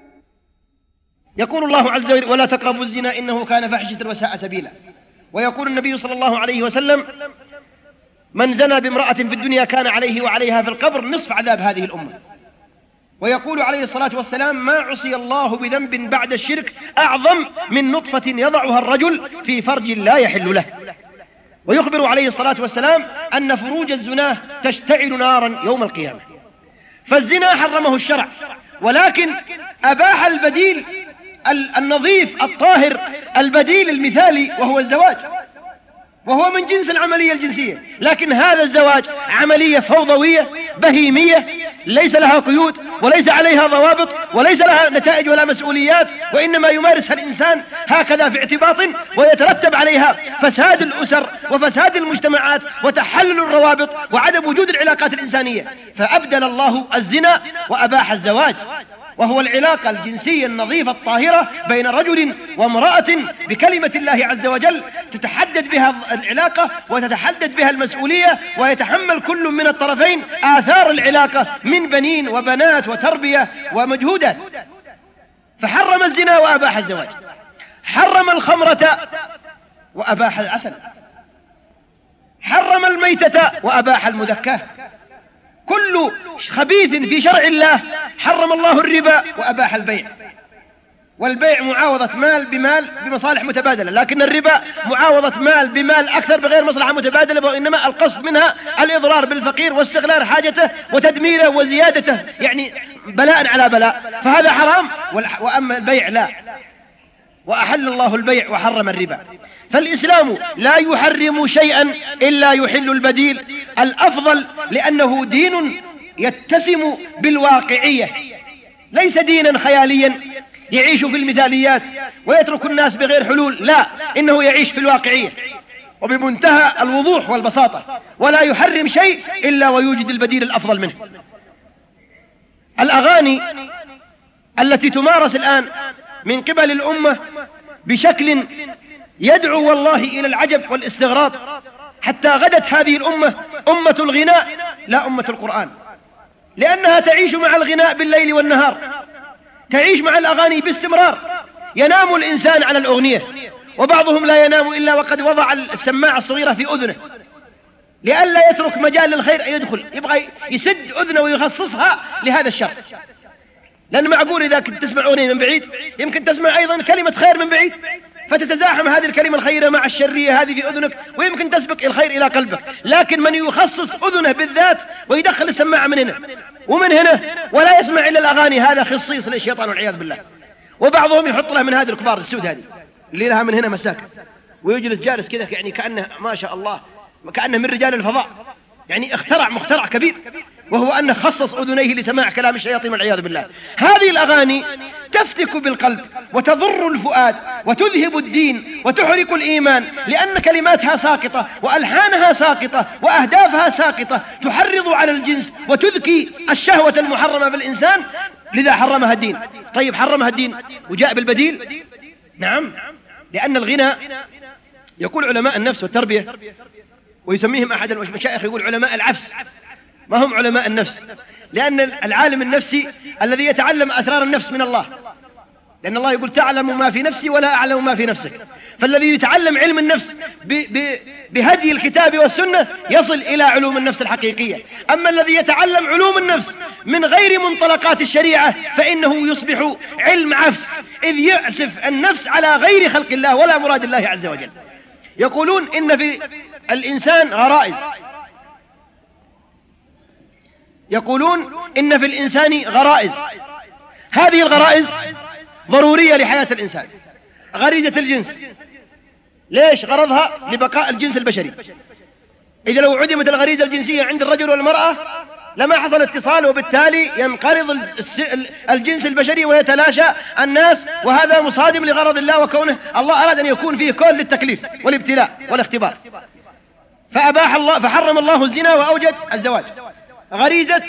يقول الله عز وجل: ولا تقربوا الزنا إنه كان فاحشة وساء سبيلا. ويقول النبي صلى الله عليه وسلم: من زنى بامرأة في الدنيا كان عليه وعليها في القبر نصف عذاب هذه الأمة. ويقول عليه الصلاة والسلام: ما عصي الله بذنب بعد الشرك أعظم من نطفة يضعها الرجل في فرج لا يحل له. ويخبر عليه الصلاة والسلام أن فروج الزناه تشتعل نارا يوم القيامة. فالزنا حرمه الشرع، ولكن أباح البديل النظيف الطاهر، البديل المثالي، وهو الزواج، وهو من جنس العملية الجنسية. لكن هذا الزواج عملية فوضوية بهيمية ليس لها قيود وليس عليها ضوابط وليس لها نتائج ولا مسؤوليات، وإنما يمارسها الإنسان هكذا في اعتباط، ويترتب عليها فساد الأسر وفساد المجتمعات وتحلل الروابط وعدم وجود العلاقات الإنسانية. فأبدل الله الزنا وأباح الزواج، وهو العلاقة الجنسية النظيفة الطاهرة بين رجل وامرأة بكلمة الله عز وجل تتحدد بها العلاقة وتتحدد بها المسؤولية، ويتحمل كل من الطرفين آثار العلاقة من بنين وبنات وتربية ومجهودات. فحرم الزنا وأباح الزواج، حرم الخمرة وأباح العسل، حرم الميتة وأباح المذكاة. كل خبيث في شرع الله. حرم الله الربا وأباح البيع، والبيع معاوضة مال بمال بمصالح متبادلة، لكن الربا معاوضة مال بمال أكثر بغير مصلحة متبادلة، وإنما القصد منها الإضرار بالفقير واستغلال حاجته وتدميره وزيادته، يعني بلاء على بلاء، فهذا حرام. وأما البيع لا، وأحل الله البيع وحرم الربا. فالإسلام لا يحرم شيئا إلا يحل البديل الأفضل، لأنه دين يتسم بالواقعية، ليس دينا خياليا يعيش في المثاليات ويترك الناس بغير حلول، لا، إنه يعيش في الواقعية وبمنتهى الوضوح والبساطة، ولا يحرم شيء إلا ويوجد البديل الأفضل منه. الأغاني التي تمارس الآن من قبل الأمة بشكل يدعو والله إلى العجب والاستغراب، حتى غدت هذه الأمة أمة الغناء لا أمة القرآن، لأنها تعيش مع الغناء بالليل والنهار، تعيش مع الأغاني باستمرار. ينام الإنسان على الأغنية، وبعضهم لا ينام إلا وقد وضع السماعة الصغيرة في أذنه لئلا يترك مجال للخير أن يدخل، يبغى يسد أذنه ويخصصها لهذا الشر. لأن معقول إذا كنت تسمع أغنية من بعيد يمكن تسمع أيضا كلمة خير من بعيد، فتتزاحم هذه الكلمة الخيرة مع الشرية هذه في أذنك، ويمكن تسبق الخير إلى قلبك. لكن من يخصص أذنه بالذات ويدخل السماعة من هنا ومن هنا ولا يسمع إلا الأغاني، هذا خصيص للشيطان والعياذ بالله. وبعضهم يحط له من هذه الكبار السود هذه اللي لها من هنا مساكن، ويجلس جالس كذا يعني كأنه ما شاء الله كأنه من رجال الفضاء، يعني اخترع مخترع كبير، وهو أنه خصص أذنيه لسماع كلام الشياطين والعياذ بالله. هذه الأغاني تفتك بالقلب وتضر الفؤاد وتذهب الدين وتحرق الإيمان، لأن كلماتها ساقطة وألحانها ساقطة وأهدافها ساقطة، تحرض على الجنس وتذكي الشهوة المحرمة بالإنسان، لذا حرمها الدين. طيب حرمها الدين وجاء بالبديل؟ نعم، لأن الغنى، يقول علماء النفس والتربية ويسميهم أحد المشايخ يقول علماء العفس، ما هم علماء النفس، لأن العالم النفسي الذي يتعلم أسرار النفس من الله، لأن الله يقول تعلم ما في نفسي ولا أعلم ما في نفسك. فالذي يتعلم علم النفس بهدي الكتاب والسنة يصل إلى علوم النفس الحقيقية. أما الذي يتعلم علوم النفس من غير منطلقات الشريعة فإنه يصبح علم عفس، إذ يعسف النفس على غير خلق الله ولا مراد الله عز وجل. يقولون إن في الإنسان غرائز، يقولون إن في الإنسان غرائز، هذه الغرائز ضرورية لحياة الإنسان. غريزة الجنس، ليش؟ غرضها لبقاء الجنس البشري. إذا لو عدمت الغريزة الجنسية عند الرجل والمرأة لما حصل اتصال، وبالتالي ينقرض الجنس البشري ويتلاشى الناس، وهذا مصادم لغرض الله، وكونه الله أراد أن يكون فيه كل للتكليف والابتلاء والاختبار. فحرم الله الزنا وأوجد الزواج. غريزة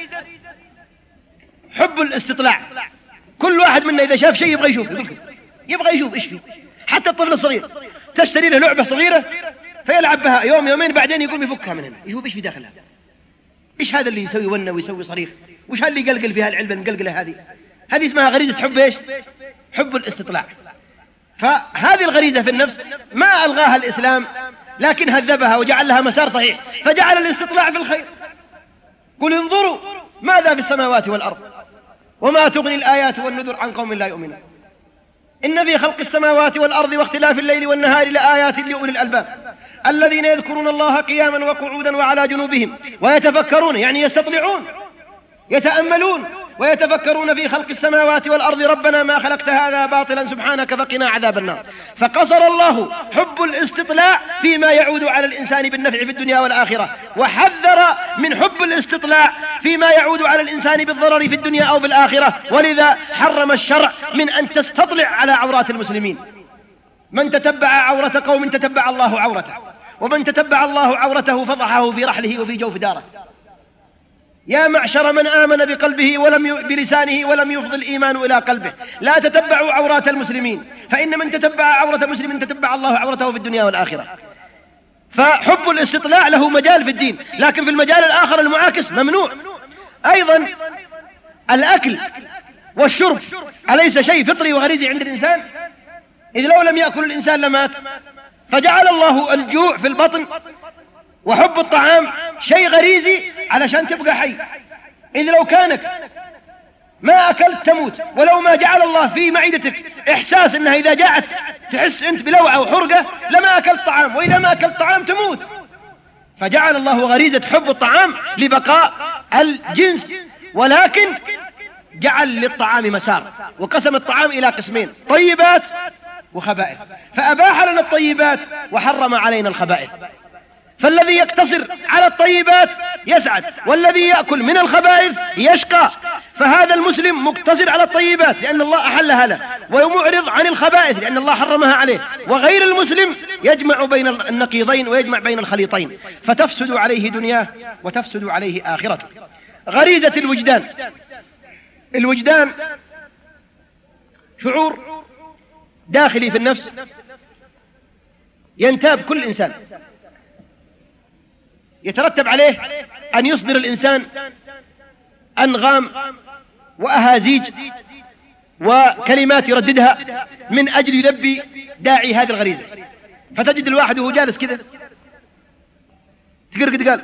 حب الاستطلاع، كل واحد منا إذا شاف شيء يبغى يشوف إيش فيه. حتى الطفل الصغير تشتري له لعبة صغيرة فيلعب بها يوم يومين، بعدين يقوم يفكها من هنا يشوف إيش في داخلها، إيش هذا اللي يسوي ونه ويسوي صريخ، وش اللي يقلقل فيها العلبة المقلقلة هذه اسمها غريزة حب إيش؟ حب الاستطلاع. فهذه الغريزة في النفس ما ألغاها الإسلام، لكن هذبها وجعل لها مسار صحيح، فجعل الاستطلاع في الخير. قل انظروا ماذا في السماوات والأرض وما تغني الآيات والنذر عن قوم لا يؤمنون إن في خلق السماوات والأرض واختلاف الليل والنهار لآيات لأولي الألباب الذين يذكرون الله قياما وقعودا وعلى جنوبهم ويتفكرون، يعني يستطلعون يتأملون ويتفكرون في خلق السماوات والأرض ربنا ما خلقت هذا باطلا سبحانك فقنا عذاب النار. فقصر الله حب الاستطلاع فيما يعود على الإنسان بالنفع في الدنيا والآخرة، وحذر من حب الاستطلاع فيما يعود على الإنسان بالضرر في الدنيا أو بالآخرة. ولذا حرم الشرع من أن تستطلع على عورات المسلمين. من تتبع عورة قوم تتبع الله عورته، ومن تتبع الله عورته فضحه في رحله وفي جوف داره. يا معشر من آمن بقلبه بلسانه ولم يفض الإيمان إلى قلبه، لا تتبعوا عورات المسلمين، فإن من تتبع عورة مسلم تتبع الله عورته في الدنيا والآخرة. فحب الاستطلاع له مجال في الدين، لكن في المجال الآخر المعاكس ممنوع. أيضا الأكل والشرب أليس شيء فطري وغريزي عند الإنسان؟ إذ لو لم يأكل الإنسان لمات، فجعل الله الجوع في البطن وحب الطعام شيء غريزي علشان تبقى حي. إذ لو كانك ما أكلت تموت، ولو ما جعل الله في معدتك إحساس أنها إذا جاءت تحس أنت بلوعة وحرقة لما أكلت طعام، وإذا ما أكلت طعام تموت. فجعل الله غريزة حب الطعام لبقاء الجنس، ولكن جعل للطعام مسار، وقسم الطعام إلى قسمين: طيبات وخبائث. فأباح لنا الطيبات وحرم علينا الخبائث. فالذي يقتصر على الطيبات يسعد، والذي يأكل من الخبائث يشقى. فهذا المسلم مقتصر على الطيبات لأن الله أحلها له، ومعرض عن الخبائث لأن الله حرمها عليه. وغير المسلم يجمع بين النقيضين ويجمع بين الخليطين، فتفسد عليه دنياه وتفسد عليه آخرته. غريزة الوجدان. الوجدان شعور داخلي في النفس ينتاب كل إنسان، يترتب عليه أن يصدر الإنسان أنغام وأهازيج وكلمات يرددها من أجل يلبي داعي هذه الغريزة. فتجد الواحد وهو جالس كذا تقرقد قال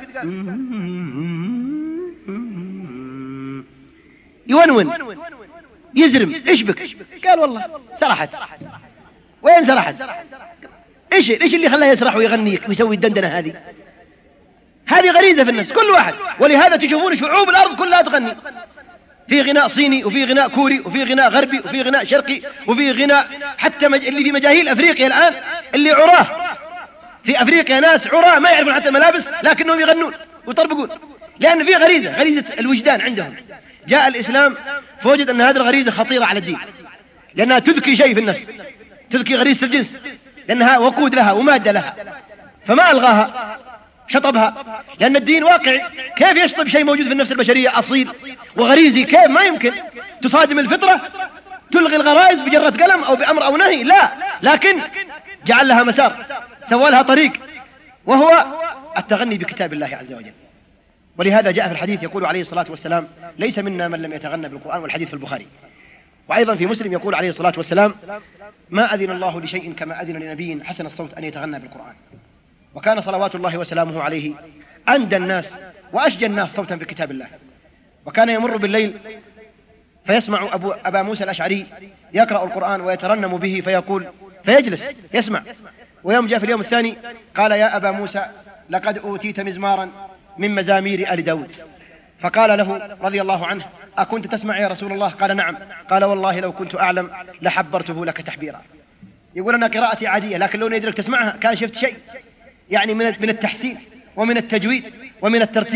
يونون يزرم، إيش بك؟ قال والله سرحت. وين سرحت؟ إيش اللي خلاه يسرح ويغني ويسوي الدندنة هذه؟ هذه غريزة في النفس كل واحد. ولهذا تشوفون شعوب الأرض كلها تغني، في غناء صيني وفي غناء كوري وفي غناء غربي وفي غناء شرقي وفي غناء حتى اللي في مجاهيل أفريقيا الآن اللي عراه في أفريقيا، ناس عراه ما يعرفون حتى الملابس لكنهم يغنون ويطربقون، لأن في غريزة الوجدان عندهم. جاء الإسلام فوجد أن هذه الغريزة خطيرة على الدين، لأنها تذكي شيء في النفس، تذكي غريزة الجنس، لأنها وقود لها ومادة لها، فما ألغاها شطبها. لأن الدين واقعي، كيف يشطب شيء موجود في النفس البشرية أصيل وغريزي؟ كيف؟ ما يمكن. تصادم الفطرة تلغي الغرائز بجرة قلم أو بأمر أو نهي؟ لا، لكن جعل لها مسار، سوى لها طريق، وهو التغني بكتاب الله عز وجل. ولهذا جاء في الحديث يقول عليه الصلاة والسلام: ليس منا من لم يتغنى بالقرآن، والحديث في البخاري. وأيضا في مسلم يقول عليه الصلاة والسلام: ما أذن الله لشيء كما أذن لنبي حسن الصوت أن يتغنى بالقرآن. وكان صلوات الله وسلامه عليه أندى الناس وأشجى الناس صوتا بكتاب الله. وكان يمر بالليل فيسمع أبا موسى الأشعري يقرأ القرآن ويترنم به فيجلس يسمع. ويوم جاء في اليوم الثاني قال: يا أبا موسى لقد أوتيت مزمارا من مزامير آل داود. فقال له رضي الله عنه: أكنت تسمع يا رسول الله؟ قال: نعم. قال: والله لو كنت أعلم لحبرته لك تحبيرا. يقول أنا قراءتي عادية، لكن لو ندرك تسمعها كان شفت شيء يعني من التحسين ومن التجويد ومن الترتيل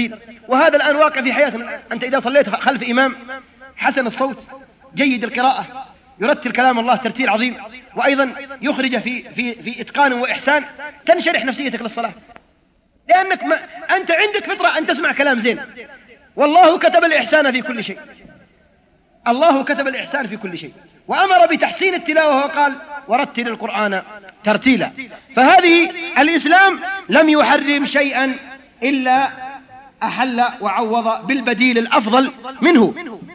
وهذا الآن واقع في حياتنا. أنت إذا صليت خلف إمام حسن الصوت جيد القراءة يرتل كلام الله ترتيل عظيم، وأيضا يخرج في إتقان وإحسان، تنشرح نفسيتك للصلاة، لأنك أنت عندك فطرة أن تسمع كلام زين. والله كتب الإحسان في كل شيء، الله كتب الإحسان في كل شيء، وأمر بتحسين التلاوة وقال ورتل القرآن ترتيلا. فهذه الإسلام لم يحرم شيئا إلا أحل وعوض بالبديل الأفضل منه.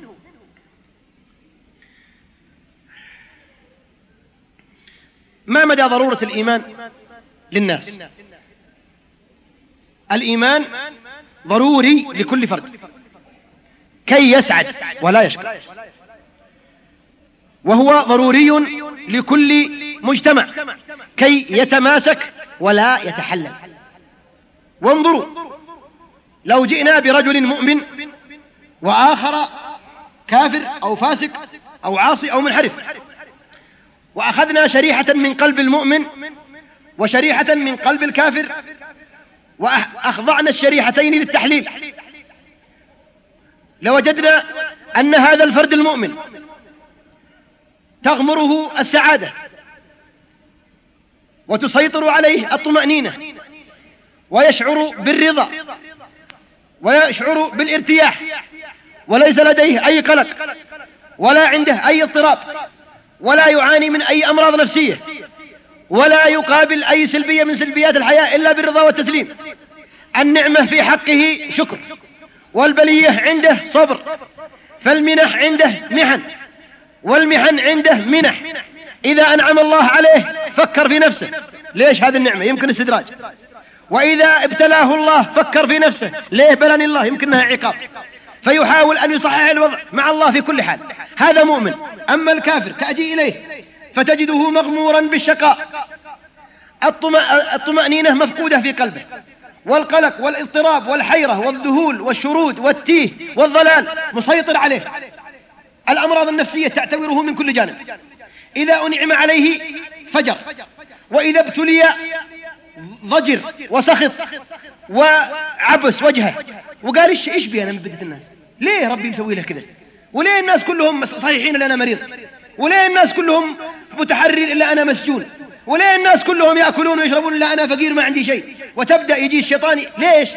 ما مدى ضرورة الإيمان للناس؟ الإيمان ضروري لكل فرد كي يسعد ولا يشقى، وهو ضروري لكل مجتمع كي يتماسك ولا يتحلل. وانظروا، لو جئنا برجل مؤمن وآخر كافر أو فاسق أو عاصي أو منحرف، وأخذنا شريحة من قلب المؤمن وشريحة من قلب الكافر وأخضعنا الشريحتين للتحليل، لوجدنا أن هذا الفرد المؤمن تغمره السعادة وتسيطر عليه الطمأنينة، ويشعر بالرضا ويشعر بالارتياح، وليس لديه أي قلق ولا عنده أي اضطراب ولا يعاني من أي أمراض نفسية ولا يقابل أي سلبية من سلبيات الحياة إلا بالرضا والتسليم. النعمة في حقه شكر، والبلية عنده صبر، فالمنح عنده محن، والمحن عنده منح. إذا أنعم الله عليه فكر في نفسه، ليش هذه النعمة؟ يمكن استدراج. وإذا ابتلاه الله فكر في نفسه، ليه بلاني الله؟ يمكنها عقاب، فيحاول أن يصحح الوضع مع الله في كل حال. هذا مؤمن. أما الكافر تأتي إليه فتجده مغمورا بالشقاء، الطمأنينة مفقودة في قلبه، والقلق والاضطراب والحيرة والذهول والشرود والتيه والضلال مسيطر عليه، الأمراض النفسية تعتوره من كل جانب. إذا أنعم عليه فجر، وإذا ابتلي ضجر وسخط وعبس وجهه وقال إيش بي أنا من بدة الناس؟ ليه ربي مسوي له كذا؟ وليه الناس كلهم صحيحين إلا أنا مريض؟ وليه الناس كلهم متحرر إلا أنا مسجون؟ وليه الناس كلهم يأكلون ويشربون إلا أنا فقير ما عندي شيء؟ وتبدأ يجي الشيطان. ليش؟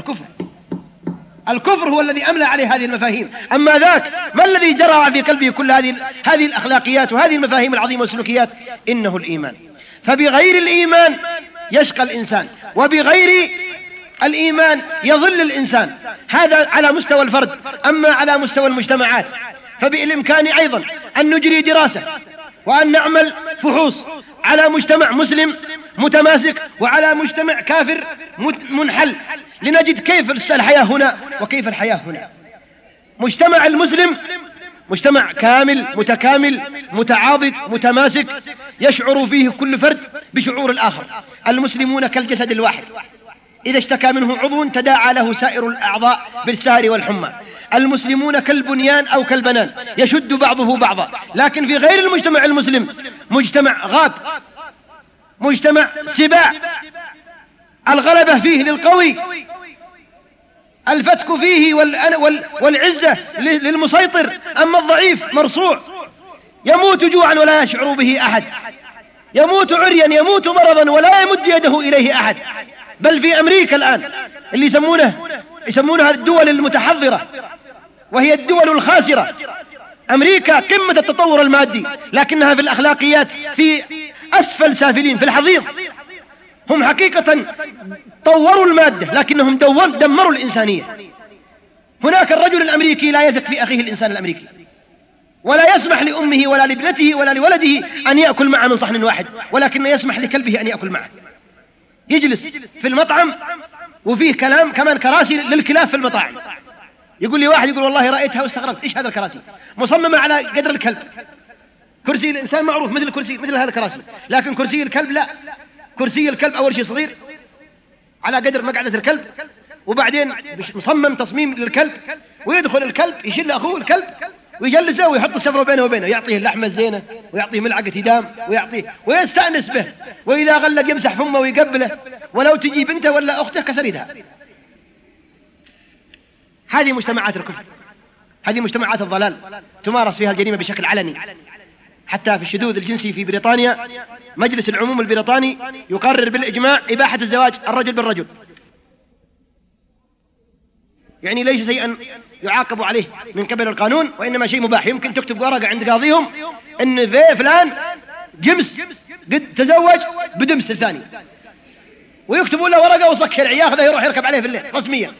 الكفر هو الذي أملى عليه هذه المفاهيم. أما ذاك ما الذي جرى في قلبه كل هذه الأخلاقيات وهذه المفاهيم العظيمة والسلوكيات؟ إنه الإيمان. فبغير الإيمان يشقى الإنسان، وبغير الإيمان يضل الإنسان. هذا على مستوى الفرد. أما على مستوى المجتمعات فبالإمكان أيضا أن نجري دراسة وأن نعمل فحوص على مجتمع مسلم متماسك وعلى مجتمع كافر منحل، لنجد كيف الحياة هنا وكيف الحياة هنا. مجتمع المسلم مجتمع كامل متكامل متعاضد متماسك، يشعر فيه كل فرد بشعور الآخر. المسلمون كالجسد الواحد، إذا اشتكى منه عضو تداعى له سائر الأعضاء بالسهر والحمى. المسلمون كالبنيان أو كالبنان، يشد بعضه بعضا. لكن في غير المجتمع المسلم مجتمع غاب، مجتمع سباع، الغلبة فيه للقوي، الفتك فيه والعزة للمسيطر، أما الضعيف مرصوع يموت جوعا ولا يشعر به أحد، يموت عريا، يموت مرضا ولا يمد يده إليه أحد. بل في أمريكا الآن اللي يسمونها الدول المتحضرة وهي الدول الخاسرة، أمريكا قمة التطور المادي لكنها في الأخلاقيات في أسفل سافلين في الحضيض. هم حقيقة طوروا المادة لكنهم دمروا الإنسانية. هناك الرجل الأمريكي لا يثق في أخيه الإنسان الأمريكي، ولا يسمح لأمه ولا لابنته ولا لولده أن يأكل معه من صحن واحد، ولكن يسمح لكلبه أن يأكل معه. يجلس في المطعم وفيه كمان كراسي للكلاب في المطاعم. يقول لي واحد، يقول والله رأيتها واستغربت، إيش هذا الكراسي؟ مصممة على قدر الكلب. كرسي الإنسان معروف مثل هذا الكراسي، لكن كرسي الكلب لا. كرسي الكلب أول شيء صغير على قدر مقعدة الكلب، وبعدين مصمم تصميم للكلب، ويدخل الكلب يشيل أخوه الكلب ويجلسه ويحط السفرة بينه وبينه، يعطيه اللحمة الزينة ويعطيه ملعقة دام ويعطيه ويستأنس به، وإذا غلق يمسح فمه ويقبله، ولو تجي بنته ولا أخته كسر يدها. هذه مجتمعات الكفر، هذه مجتمعات الضلال تمارس فيها الجريمة بشكل علني. حتى في الشذوذ الجنسي في بريطانيا مجلس العموم البريطاني يقرر بالإجماع إباحة الزواج الرجل بالرجل، يعني ليس شيئا يعاقب عليه من قبل القانون، وإنما شيء مباح. يمكن تكتب ورقة عند قاضيهم إن في فلان جمس قد تزوج بدمس الثاني، ويكتبوا له ورقة وصك شرعي ياخذه يروح يركب عليه في الليل رسميا.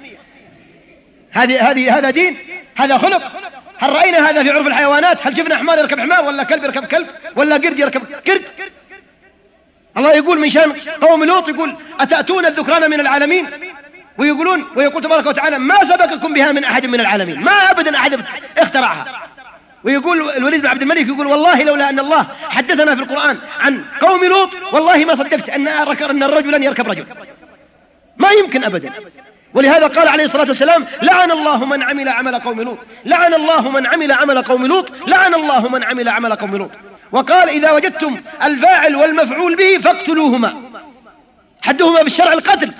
هذا دين؟ هذا خلق؟ هل رأينا هذا في عرف الحيوانات؟ هل شفنا حمار يركب حمار، ولا كلب يركب كلب، ولا قرد يركب قرد؟ الله يقول من شان قوم لوط، يقول أتأتون الذكران من العالمين، ويقول تبارك وتعالى ما سبقكم بها من أحد من العالمين، ما أبدا أحد اخترعها. ويقول الوليد بن عبد الملك يقول والله لولا أن الله حدثنا في القرآن عن قوم لوط والله ما صدقت أن الرجل يركب رجل، ما يمكن أبدا. ولهذا قال عليه الصلاة والسلام لعن الله من عمل عمل قوم لوط، لعن الله من عمل عمل قوم لوط، لعن الله من عمل عمل قوم لوط. وقال إذا وجدتم الفاعل والمفعول به فاقتلوهما، حدهما بالشرع القتل.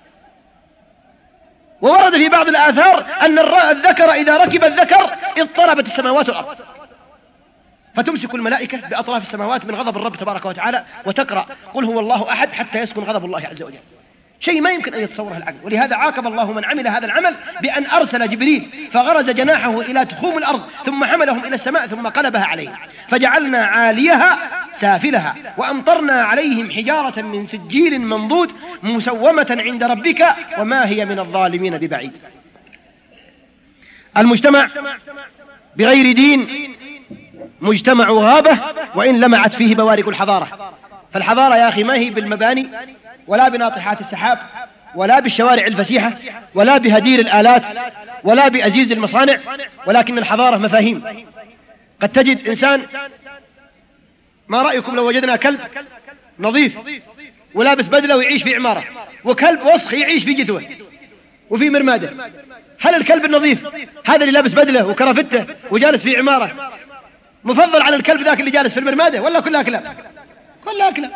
وورد في بعض الآثار أن الذكر إذا ركب الذكر اضطربت السماوات والأرض، فتمسك الملائكة بأطراف السماوات من غضب الرب تبارك وتعالى وتقرأ قل هو الله أحد حتى يسكن غضب الله عز وجل. شيء ما يمكن أن يتصوره العقل. ولهذا عاقب الله من عمل هذا العمل بأن أرسل جبريل فغرز جناحه إلى تخوم الأرض ثم حملهم إلى السماء ثم قلبها عليهم فجعلنا عاليها سافلها وأمطرنا عليهم حجارة من سجيل منضود مسومة عند ربك وما هي من الظالمين ببعيد. المجتمع بغير دين مجتمع غابة وإن لمعت فيه بوارق الحضارة. فالحضارة يا أخي ما هي بالمباني ولا بناطحات السحاب ولا بالشوارع الفسيحة ولا بهدير الآلات ولا بأزيز المصانع، ولكن الحضارة مفاهيم. قد تجد إنسان، ما رأيكم لو وجدنا كلب نظيف ولابس بدلة ويعيش في عمارة، وكلب وسخ يعيش في جثوة وفي مرمادة، هل الكلب النظيف هذا اللي لابس بدلة وكرافتة وجالس في عمارة مفضل على الكلب ذاك اللي جالس في المرمادة، ولا كلها كلاب؟ كلها كلاب.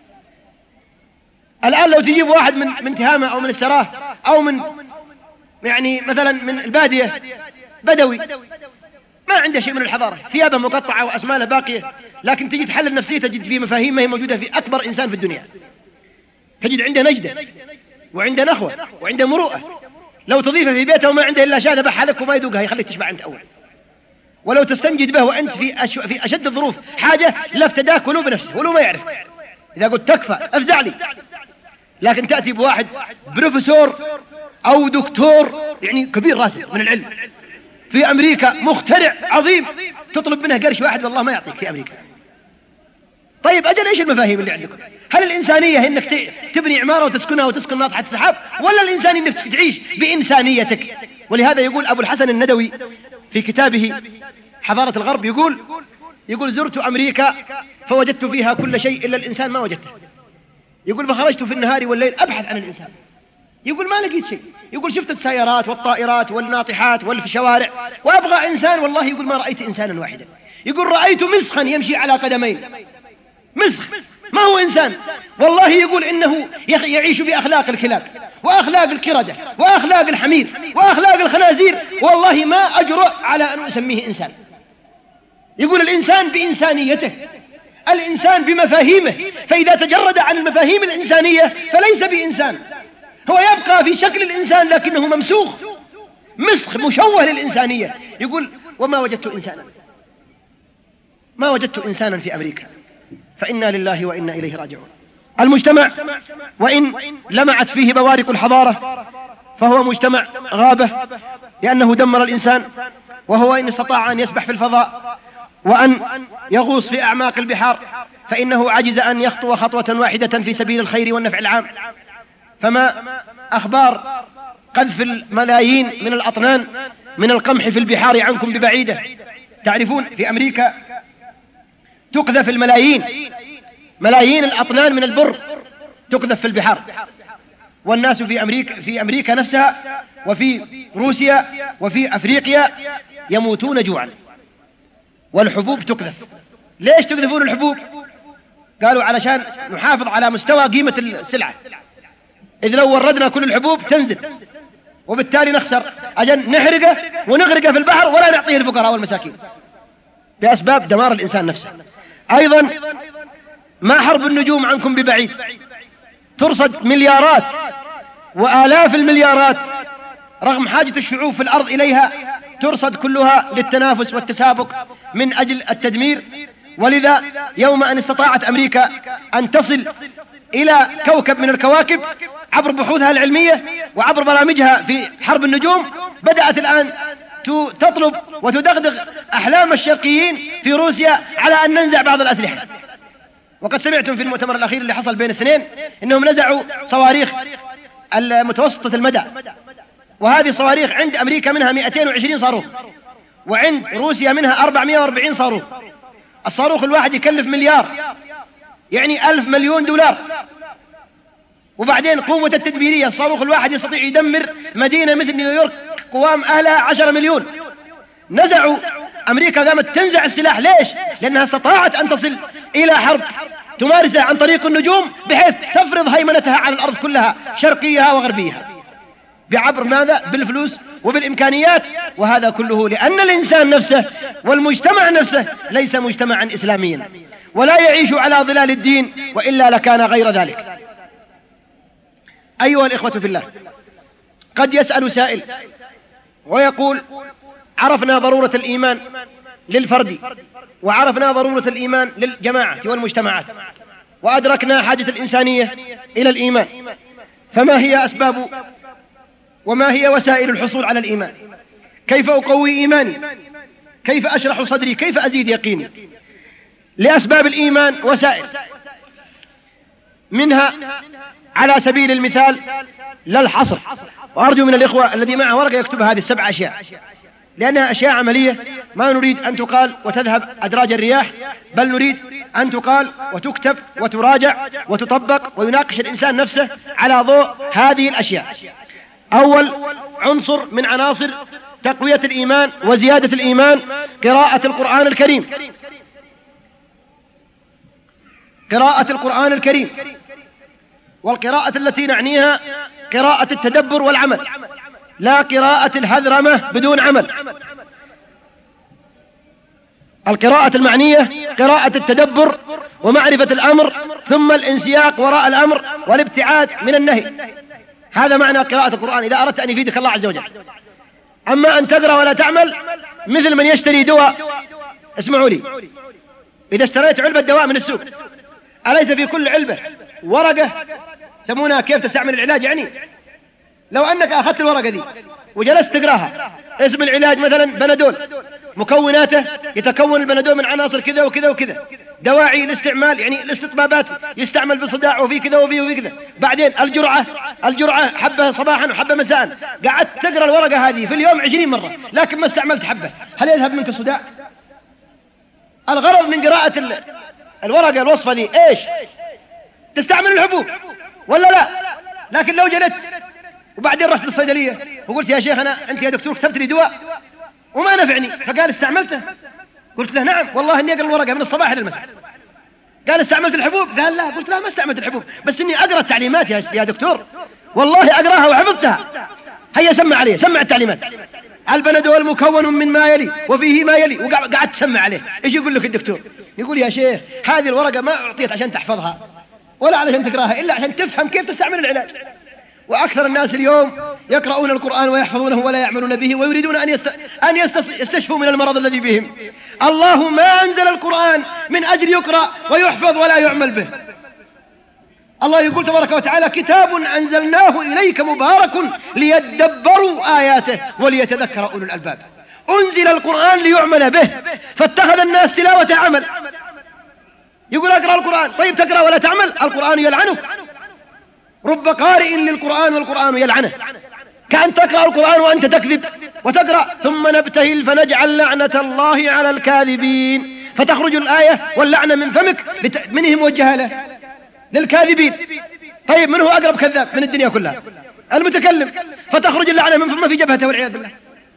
الآن لو تجيب واحد من تهامة أو من السراه أو من يعني مثلا من البادية بدوي ما عنده شيء من الحضارة، ثيابه مقطعة وأسماله باقية، لكن تجي تحلل نفسية تجد فيه مفاهيم ما هي موجودة في أكبر إنسان في الدنيا. تجد عنده نجدة وعنده نخوة وعنده مروءة، لو تضيفه في بيته وما عنده إلا شاة ذبحها لك وما يذوقها يخليك تشبع أنت أول. ولو تستنجد به وأنت في أشد الظروف حاجة لافتداك ولو بنفسه ولو ما يعرف، إذا قلت تكفى أفزع لي. لكن تأتي بواحد بروفيسور أو دكتور يعني كبير راسه من العلم في أمريكا مخترع عظيم، تطلب منه قرش واحد والله ما يعطيك في أمريكا. طيب أجل إيش المفاهيم اللي عندكم؟ هل الإنسانية إنك تبني عمارة وتسكنها وتسكن ناطحة السحاب، ولا الإنسانية إنك تعيش بإنسانيتك؟ ولهذا يقول أبو الحسن الندوي في كتابه حضارة الغرب يقول زرت أمريكا فوجدت فيها كل شيء إلا الإنسان ما وجدته. يقول فخرجت في النهار والليل أبحث عن الإنسان، يقول ما لقيت شيء. يقول شفت السيارات والطائرات والناطحات والشوارع وأبغى إنسان، والله يقول ما رأيت إنسانا واحدا. يقول رأيت مسخا يمشي على قدمين، مسخ ما هو إنسان. والله يقول إنه يعيش بأخلاق الكلاب وأخلاق القردة وأخلاق الحمير وأخلاق الخنازير، والله ما أجرؤ على أن أسميه إنسان. يقول الإنسان بإنسانيته، الإنسان بمفاهيمه، فإذا تجرد عن المفاهيم الإنسانية فليس بإنسان، هو يبقى في شكل الإنسان لكنه ممسوخ مسخ مشوه للإنسانية. يقول وما وجدت إنسانا، ما وجدت إنسانا في أمريكا، فإنا لله وإنا إليه راجعون. المجتمع وإن لمعت فيه بوارق الحضارة فهو مجتمع غابة، لأنه دمر الإنسان، وهو إن استطاع أن يسبح في الفضاء وأن يغوص في أعماق البحار فإنه عجز أن يخطو خطوة واحدة في سبيل الخير والنفع العام. فما أخبار قذف الملايين من الأطنان من القمح في البحار عنكم ببعيدة؟ تعرفون في أمريكا تقذف ملايين الأطنان من البر تقذف في البحار، والناس في أمريكا نفسها وفي روسيا وفي أفريقيا يموتون جوعا، والحبوب تقذف. ليش تقذفون الحبوب؟ قالوا علشان نحافظ على مستوى قيمة السلعة، إذ لو وردنا كل الحبوب تنزل وبالتالي نخسر، أجل نحرقه ونغرقه في البحر ولا نعطيه الفقراء والمساكين بأسباب دمار الإنسان نفسه. أيضا ما حرب النجوم عنكم ببعيد، ترصد مليارات وآلاف المليارات رغم حاجة الشعوب في الأرض إليها، ترصد كلها للتنافس والتسابق من أجل التدمير. ولذا يوم أن استطاعت أمريكا أن تصل إلى كوكب من الكواكب عبر بحوثها العلمية وعبر برامجها في حرب النجوم، بدأت الآن تطلب وتدغدغ أحلام الشرقيين في روسيا على أن ننزع بعض الأسلحة. وقد سمعتم في المؤتمر الأخير اللي حصل بين الاثنين إنهم نزعوا صواريخ المتوسطة المدى، وهذه الصواريخ عند أمريكا منها 220 صاروخ وعند روسيا منها 440 صاروخ. الصاروخ الواحد يكلف مليار، يعني 1000 مليون دولار. وبعدين قوة التدميرية، الصاروخ الواحد يستطيع يدمر مدينة مثل نيويورك قوام أهلها 10 مليون. نزعوا، أمريكا قامت تنزع السلاح. ليش؟ لأنها استطاعت أن تصل إلى حرب تمارسها عن طريق النجوم بحيث تفرض هيمنتها على الأرض كلها شرقيها وغربيها. بعبر ماذا؟ بالفلوس وبالإمكانيات. وهذا كله لأن الإنسان نفسه والمجتمع نفسه ليس مجتمعا إسلاميا ولا يعيش على ظلال الدين، وإلا لكان غير ذلك. أيها الإخوة في الله، قد يسأل سائل ويقول: عرفنا ضرورة الإيمان للفرد وعرفنا ضرورة الإيمان للجماعة والمجتمعات وأدركنا حاجة الإنسانية إلى الإيمان، فما هي أسباب وما هي وسائل الحصول على الإيمان؟ كيف أقوي إيماني؟ كيف أشرح صدري؟ كيف أزيد يقيني؟ لأسباب الإيمان وسائل، منها على سبيل المثال لا الحصر، وأرجو من الإخوة الذي معه ورقة يكتب هذه 7 أشياء، لأنها أشياء عملية ما نريد أن تقال وتذهب أدراج الرياح، بل نريد أن تقال وتكتب وتراجع وتطبق ويناقش الإنسان نفسه على ضوء هذه الأشياء. أول عنصر من عناصر تقوية الإيمان وزيادة الإيمان قراءة القرآن الكريم. قراءة القرآن الكريم، والقراءة التي نعنيها قراءة التدبر والعمل، لا قراءة الهذرمة بدون عمل. القراءة المعنية قراءة التدبر ومعرفة الأمر ثم الانسياق وراء الأمر والابتعاد من النهي. هذا معنى قراءة القرآن إذا أردت أن يفيدك الله عز وجل. أما أن تقرأ ولا تعمل مثل من يشتري دواء. اسمعوا لي، إذا اشتريت علبة دواء من السوق، أليس في كل علبة ورقة يسمونها كيف تستعمل العلاج؟ يعني لو أنك أخذت الورقة دي وجلست تقراها، اسم العلاج مثلا بنادول، مكوناته يتكون البنادول من عناصر كذا وكذا وكذا، دواعي الاستعمال يعني الاستطبابات يستعمل بالصداع وفي كذا وفي كذا، بعدين الجرعة حبة صباحا وحبة مساء. قعدت تقرأ الورقة هذه في اليوم 20 مرة لكن ما استعملت حبة، هل يذهب منك الصداع؟ الغرض من قراءة الورقة الوصفة دي ايش؟ تستعمل الحبوب ولا لا؟ لكن لو جلست وبعدين رحت للصيدلية وقلت: يا شيخ أنت يا دكتور كتبت لي دواء وما نفعني، فقال: استعملته؟ قلت له: نعم والله إني أقرأ الورقة من الصباح إلى المساء. قال: استعملت الحبوب؟ قال: لا. قلت له: ما استعملت الحبوب، بس إني أقرأ التعليمات يا دكتور، والله أقرأها وحفظتها. هيا سمع عليه، سمع التعليمات. البنادول مكون من ما يلي وفيه ما يلي، وقعدت تسمع عليه. إيش يقول لك الدكتور؟ يقول: يا شيخ هذه الورقة ما أعطيت عشان تحفظها ولا علشان تقراها، إلا عشان تفهم كيف تستعمل العلاج. وأكثر الناس اليوم يقرؤون القرآن ويحفظونه ولا يعملون به، ويريدون أن يستشفوا من المرض الذي بهم. الله ما أنزل القرآن من أجل يقرأ ويحفظ ولا يعمل به. الله يقول تبارك وتعالى: كتاب أنزلناه إليك مبارك ليدبروا آياته وليتذكر أولو الألباب. أنزل القرآن ليعمل به، فاتخذ الناس تلاوة عمل. يقول: أقرأ القرآن، طيب تقرأ ولا تعمل؟ القرآن يلعنك. رب قارئ للقرآن والقرآن يلعنه. كأن تقرأ القرآن وأنت تكذب وتقرأ: ثم نبتهل فنجعل لعنة الله على الكاذبين، فتخرج الآية واللعنة من فمك. من هي موجهة له؟ للكاذبين. طيب من هو أقرب كذاب من الدنيا كلها؟ المتكلم. فتخرج اللعنة من فمه في جبهته والعياذ بالله.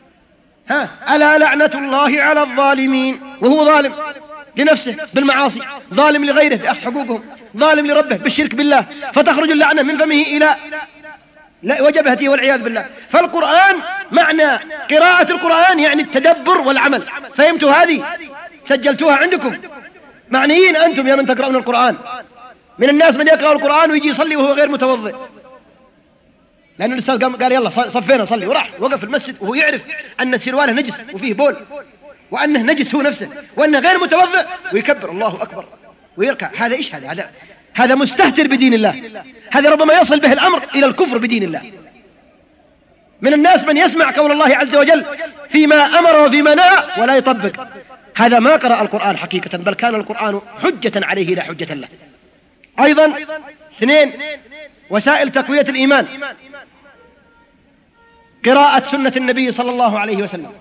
ألا لعنة الله على الظالمين، وهو ظالم لنفسه بالمعاصي، ظالم لغيره بأخذ حقوقهم، ظالم لربه بالشرك بالله، فتخرج اللعنة من فمه إلى وجبهته والعياذ بالله. فالقرآن معنى قراءة القرآن يعني التدبر والعمل. فهمتوا هذه؟ سجلتوها عندكم؟ معنيين أنتم يا من تقرؤون القرآن. من الناس من يقرأ القرآن ويجي يصلي وهو غير متوضئ، لأن الأستاذ قال يلا صفينا صلي، وراح وقف في المسجد وهو يعرف أن سرواله نجس وفيه بول وأنه نجس هو نفسه وأنه غير متوضئ، ويكبر الله أكبر ويركع. هذا إيش؟ هذا مستهتر بدين الله. هذا ربما يصل به الأمر إلى الكفر بدين الله. من الناس من يسمع قول الله عز وجل فيما أمر وفيما نهى ولا يطبق، هذا ما قرأ القرآن حقيقة، بل كان القرآن حجة عليه لا حجة له. أيضا 2 وسائل تقوية الإيمان: قراءة سنة النبي صلى الله عليه وسلم.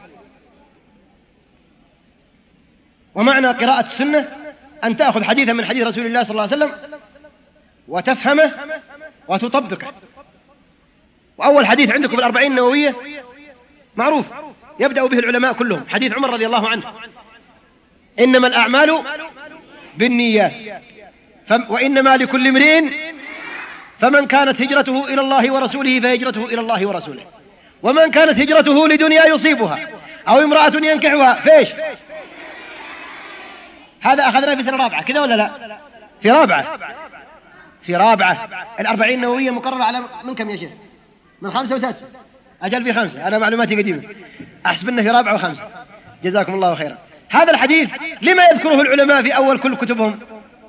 ومعنى قراءة السنة أن تأخذ حديثا من حديث رسول الله صلى الله عليه وسلم وتفهمه وتطبقه. وأول حديث عندكم في 40 النووية معروف يبدأ به العلماء كلهم، حديث عمر رضي الله عنه: إنما الأعمال بالنيات وإنما لكل امرئ فمن كانت هجرته إلى الله ورسوله فهجرته إلى الله ورسوله، ومن كانت هجرته لدنيا يصيبها أو امرأة ينكحها فيش. هذا أخذناه في سنة رابعة كذا ولا لا؟ في رابعة 40 النووية مقررة على من كم يا شيخ؟ من 5 و6؟ أجل في 5، أنا معلوماتي قديمة، أحسب أنه في 4 و5. جزاكم الله خيرا. هذا الحديث لما يذكره العلماء في أول كل كتبهم؟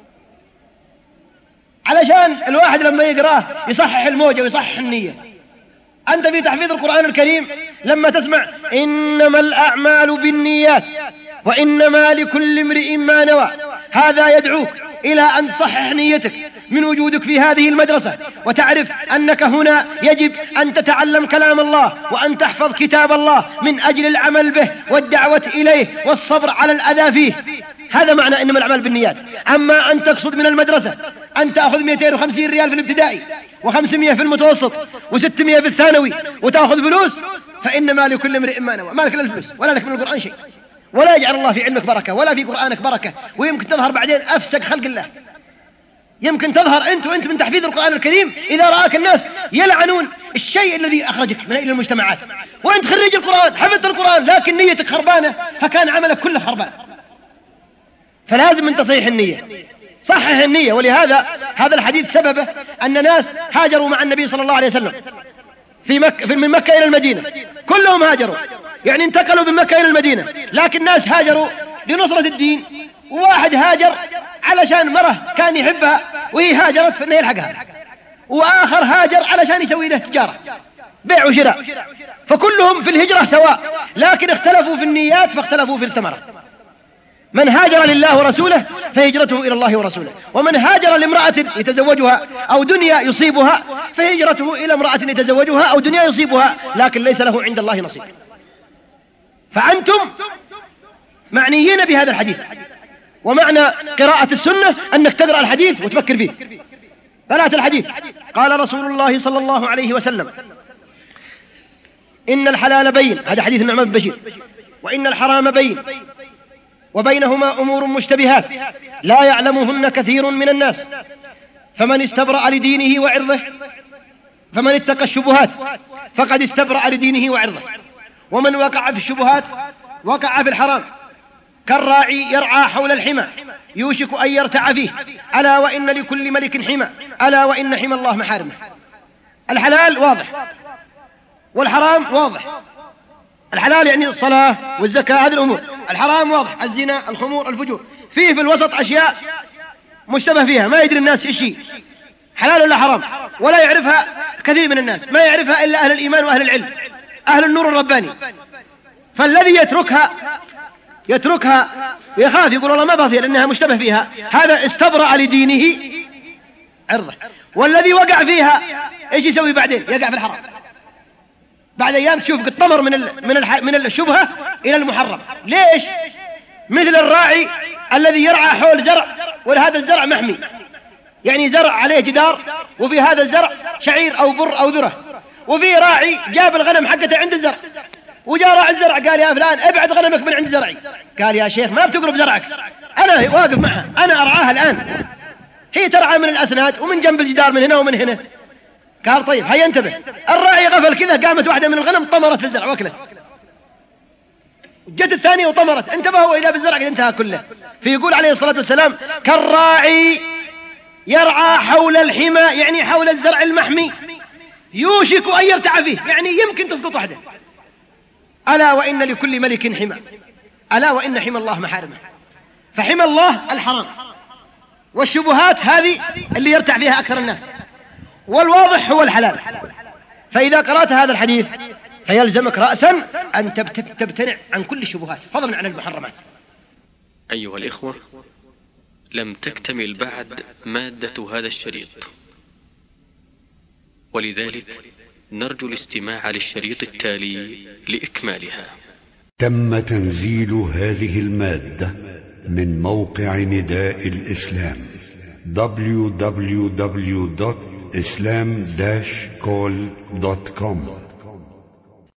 علشان الواحد لما يقراه يصحح الموجة ويصحح النية. أنت في تحفيظ القرآن الكريم لما تسمع إنما الأعمال بالنيات وإنما لكل امرئ ما نوى، هذا يدعوك إلى أن تصحح نيتك من وجودك في هذه المدرسة، وتعرف أنك هنا يجب أن تتعلم كلام الله وأن تحفظ كتاب الله من أجل العمل به والدعوة إليه والصبر على الأذى فيه. هذا معنى إنما الأعمال بالنيات. أما أن تقصد من المدرسة أن تأخذ 250 ريال في الابتدائي و500 في المتوسط و600 في الثانوي وتأخذ فلوس، فإنما لكل امرئ ما نوى. ما لك الفلوس ولا لك من القرآن شيء، ولا يجعل الله في علمك بركة ولا في قرآنك بركة، ويمكن تظهر بعدين أفسق خلق الله. يمكن تظهر أنت من تحفيظ القرآن الكريم إذا رآك الناس يلعنون الشيء الذي أخرجك من إلى المجتمعات، وأنت خريج القرآن حفظت القرآن لكن نيتك خربانة، فكان عملك كله خربان. فلازم من تصحيح النية، صحح النية. ولهذا هذا الحديث سببه أن ناس هاجروا مع النبي صلى الله عليه وسلم من مكة إلى المدينة، كلهم هاجروا، يعني انتقلوا من مكة إلى المدينة، لكن ناس هاجروا لنصرة الدين، وواحد هاجر علشان مرة كان يحبها وهي هاجرت فإنه يلحقها، وآخر هاجر علشان يسوي له تجارة بيع وشراء. فكلهم في الهجرة سواء، لكن اختلفوا في النيات فاختلفوا في الثمرة. من هاجر لله ورسوله فهجرته إلى الله ورسوله، ومن هاجر لامرأة يتزوجها أو دنيا يصيبها فهجرته إلى امرأة يتزوجها أو دنيا يصيبها لكن ليس له عند الله نصيب. فأنتم معنيين بهذا الحديث. ومعنى قراءة السنة أنك تقرأ الحديث وتفكر فيه. ثلاث الحديث: قال رسول الله صلى الله عليه وسلم: إن الحلال بين، هذا حديث النعمان بن بشير، وإن الحرام بين وبينهما أمور مشتبهات لا يعلمهن كثير من الناس، فمن استبرأ لدينه وعرضه فمن اتقى الشبهات فقد استبرأ لدينه وعرضه، ومن وقع في الشبهات وقع في الحرام، كالراعي يرعى حول الحمى يوشك أن يرتع فيه، ألا وإن لكل ملك حمى، ألا وإن حمى الله محارمه. الحلال واضح والحرام واضح. الحلال يعني الصلاة والزكاة هذه الأمور، الحرام واضح: الزنا، الخمور، الفجور. فيه في الوسط أشياء مشتبه فيها ما يدري الناس إيش هي حلال ولا حرام، ولا يعرفها كثير من الناس، ما يعرفها إلا أهل الإيمان وأهل العلم أهل النور الرباني. فالذي يتركها ويخاف يقول والله ما بصير إنها مشتبه فيها، هذا استبرأ لدينه عرضه. والذي وقع فيها إيش يسوي بعدين؟ يقع في الحرام. بعد أيام تشوف قد طمر من الشبهة إلى المحرم. ليش؟ مثل الراعي الذي يرعى حول زرع، وهذا الزرع محمي، يعني زرع عليه جدار وفي هذا الزرع شعير أو بر أو ذرة، وفي راعي جاب الغنم حقته عند الزرع، وجاء راعي الزرع قال: يا فلان ابعد غنمك من عند زرعي. قال: يا شيخ ما بتقرب زرعك، أنا واقف معها، أنا أرعاها الآن، هي ترعى من الأسناد ومن جنب الجدار من هنا ومن هنا، قال طيب هيا انتبه. الراعي غفل كذا، قامت واحدة من الغنم طمرت في الزرع واكلت، جت الثانية وطمرت، انتبهوا وإذا بالزرع قد انتهى كله. فيقول عليه الصلاة والسلام: كالراعي يرعى حول الحمى، يعني حول الزرع المحمي، يوشك أن يرتع فيه، يعني يمكن تسقط واحدة. ألا وإن لكل ملك حمى، ألا وإن حمى الله محارمه. فحمى الله الحرام، والشبهات هذه اللي يرتع فيها أكثر الناس، والواضح هو الحلال. فإذا قرأت هذا الحديث فيلزمك رأسا أن تبتنع عن كل الشبهات فضلا عن المحرمات. أيها الإخوة، لم تكتمل بعد مادة هذا الشريط، ولذلك نرجو الاستماع للشريط التالي لإكمالها. تم تنزيل هذه المادة من موقع نداء الإسلام www.islam-call.com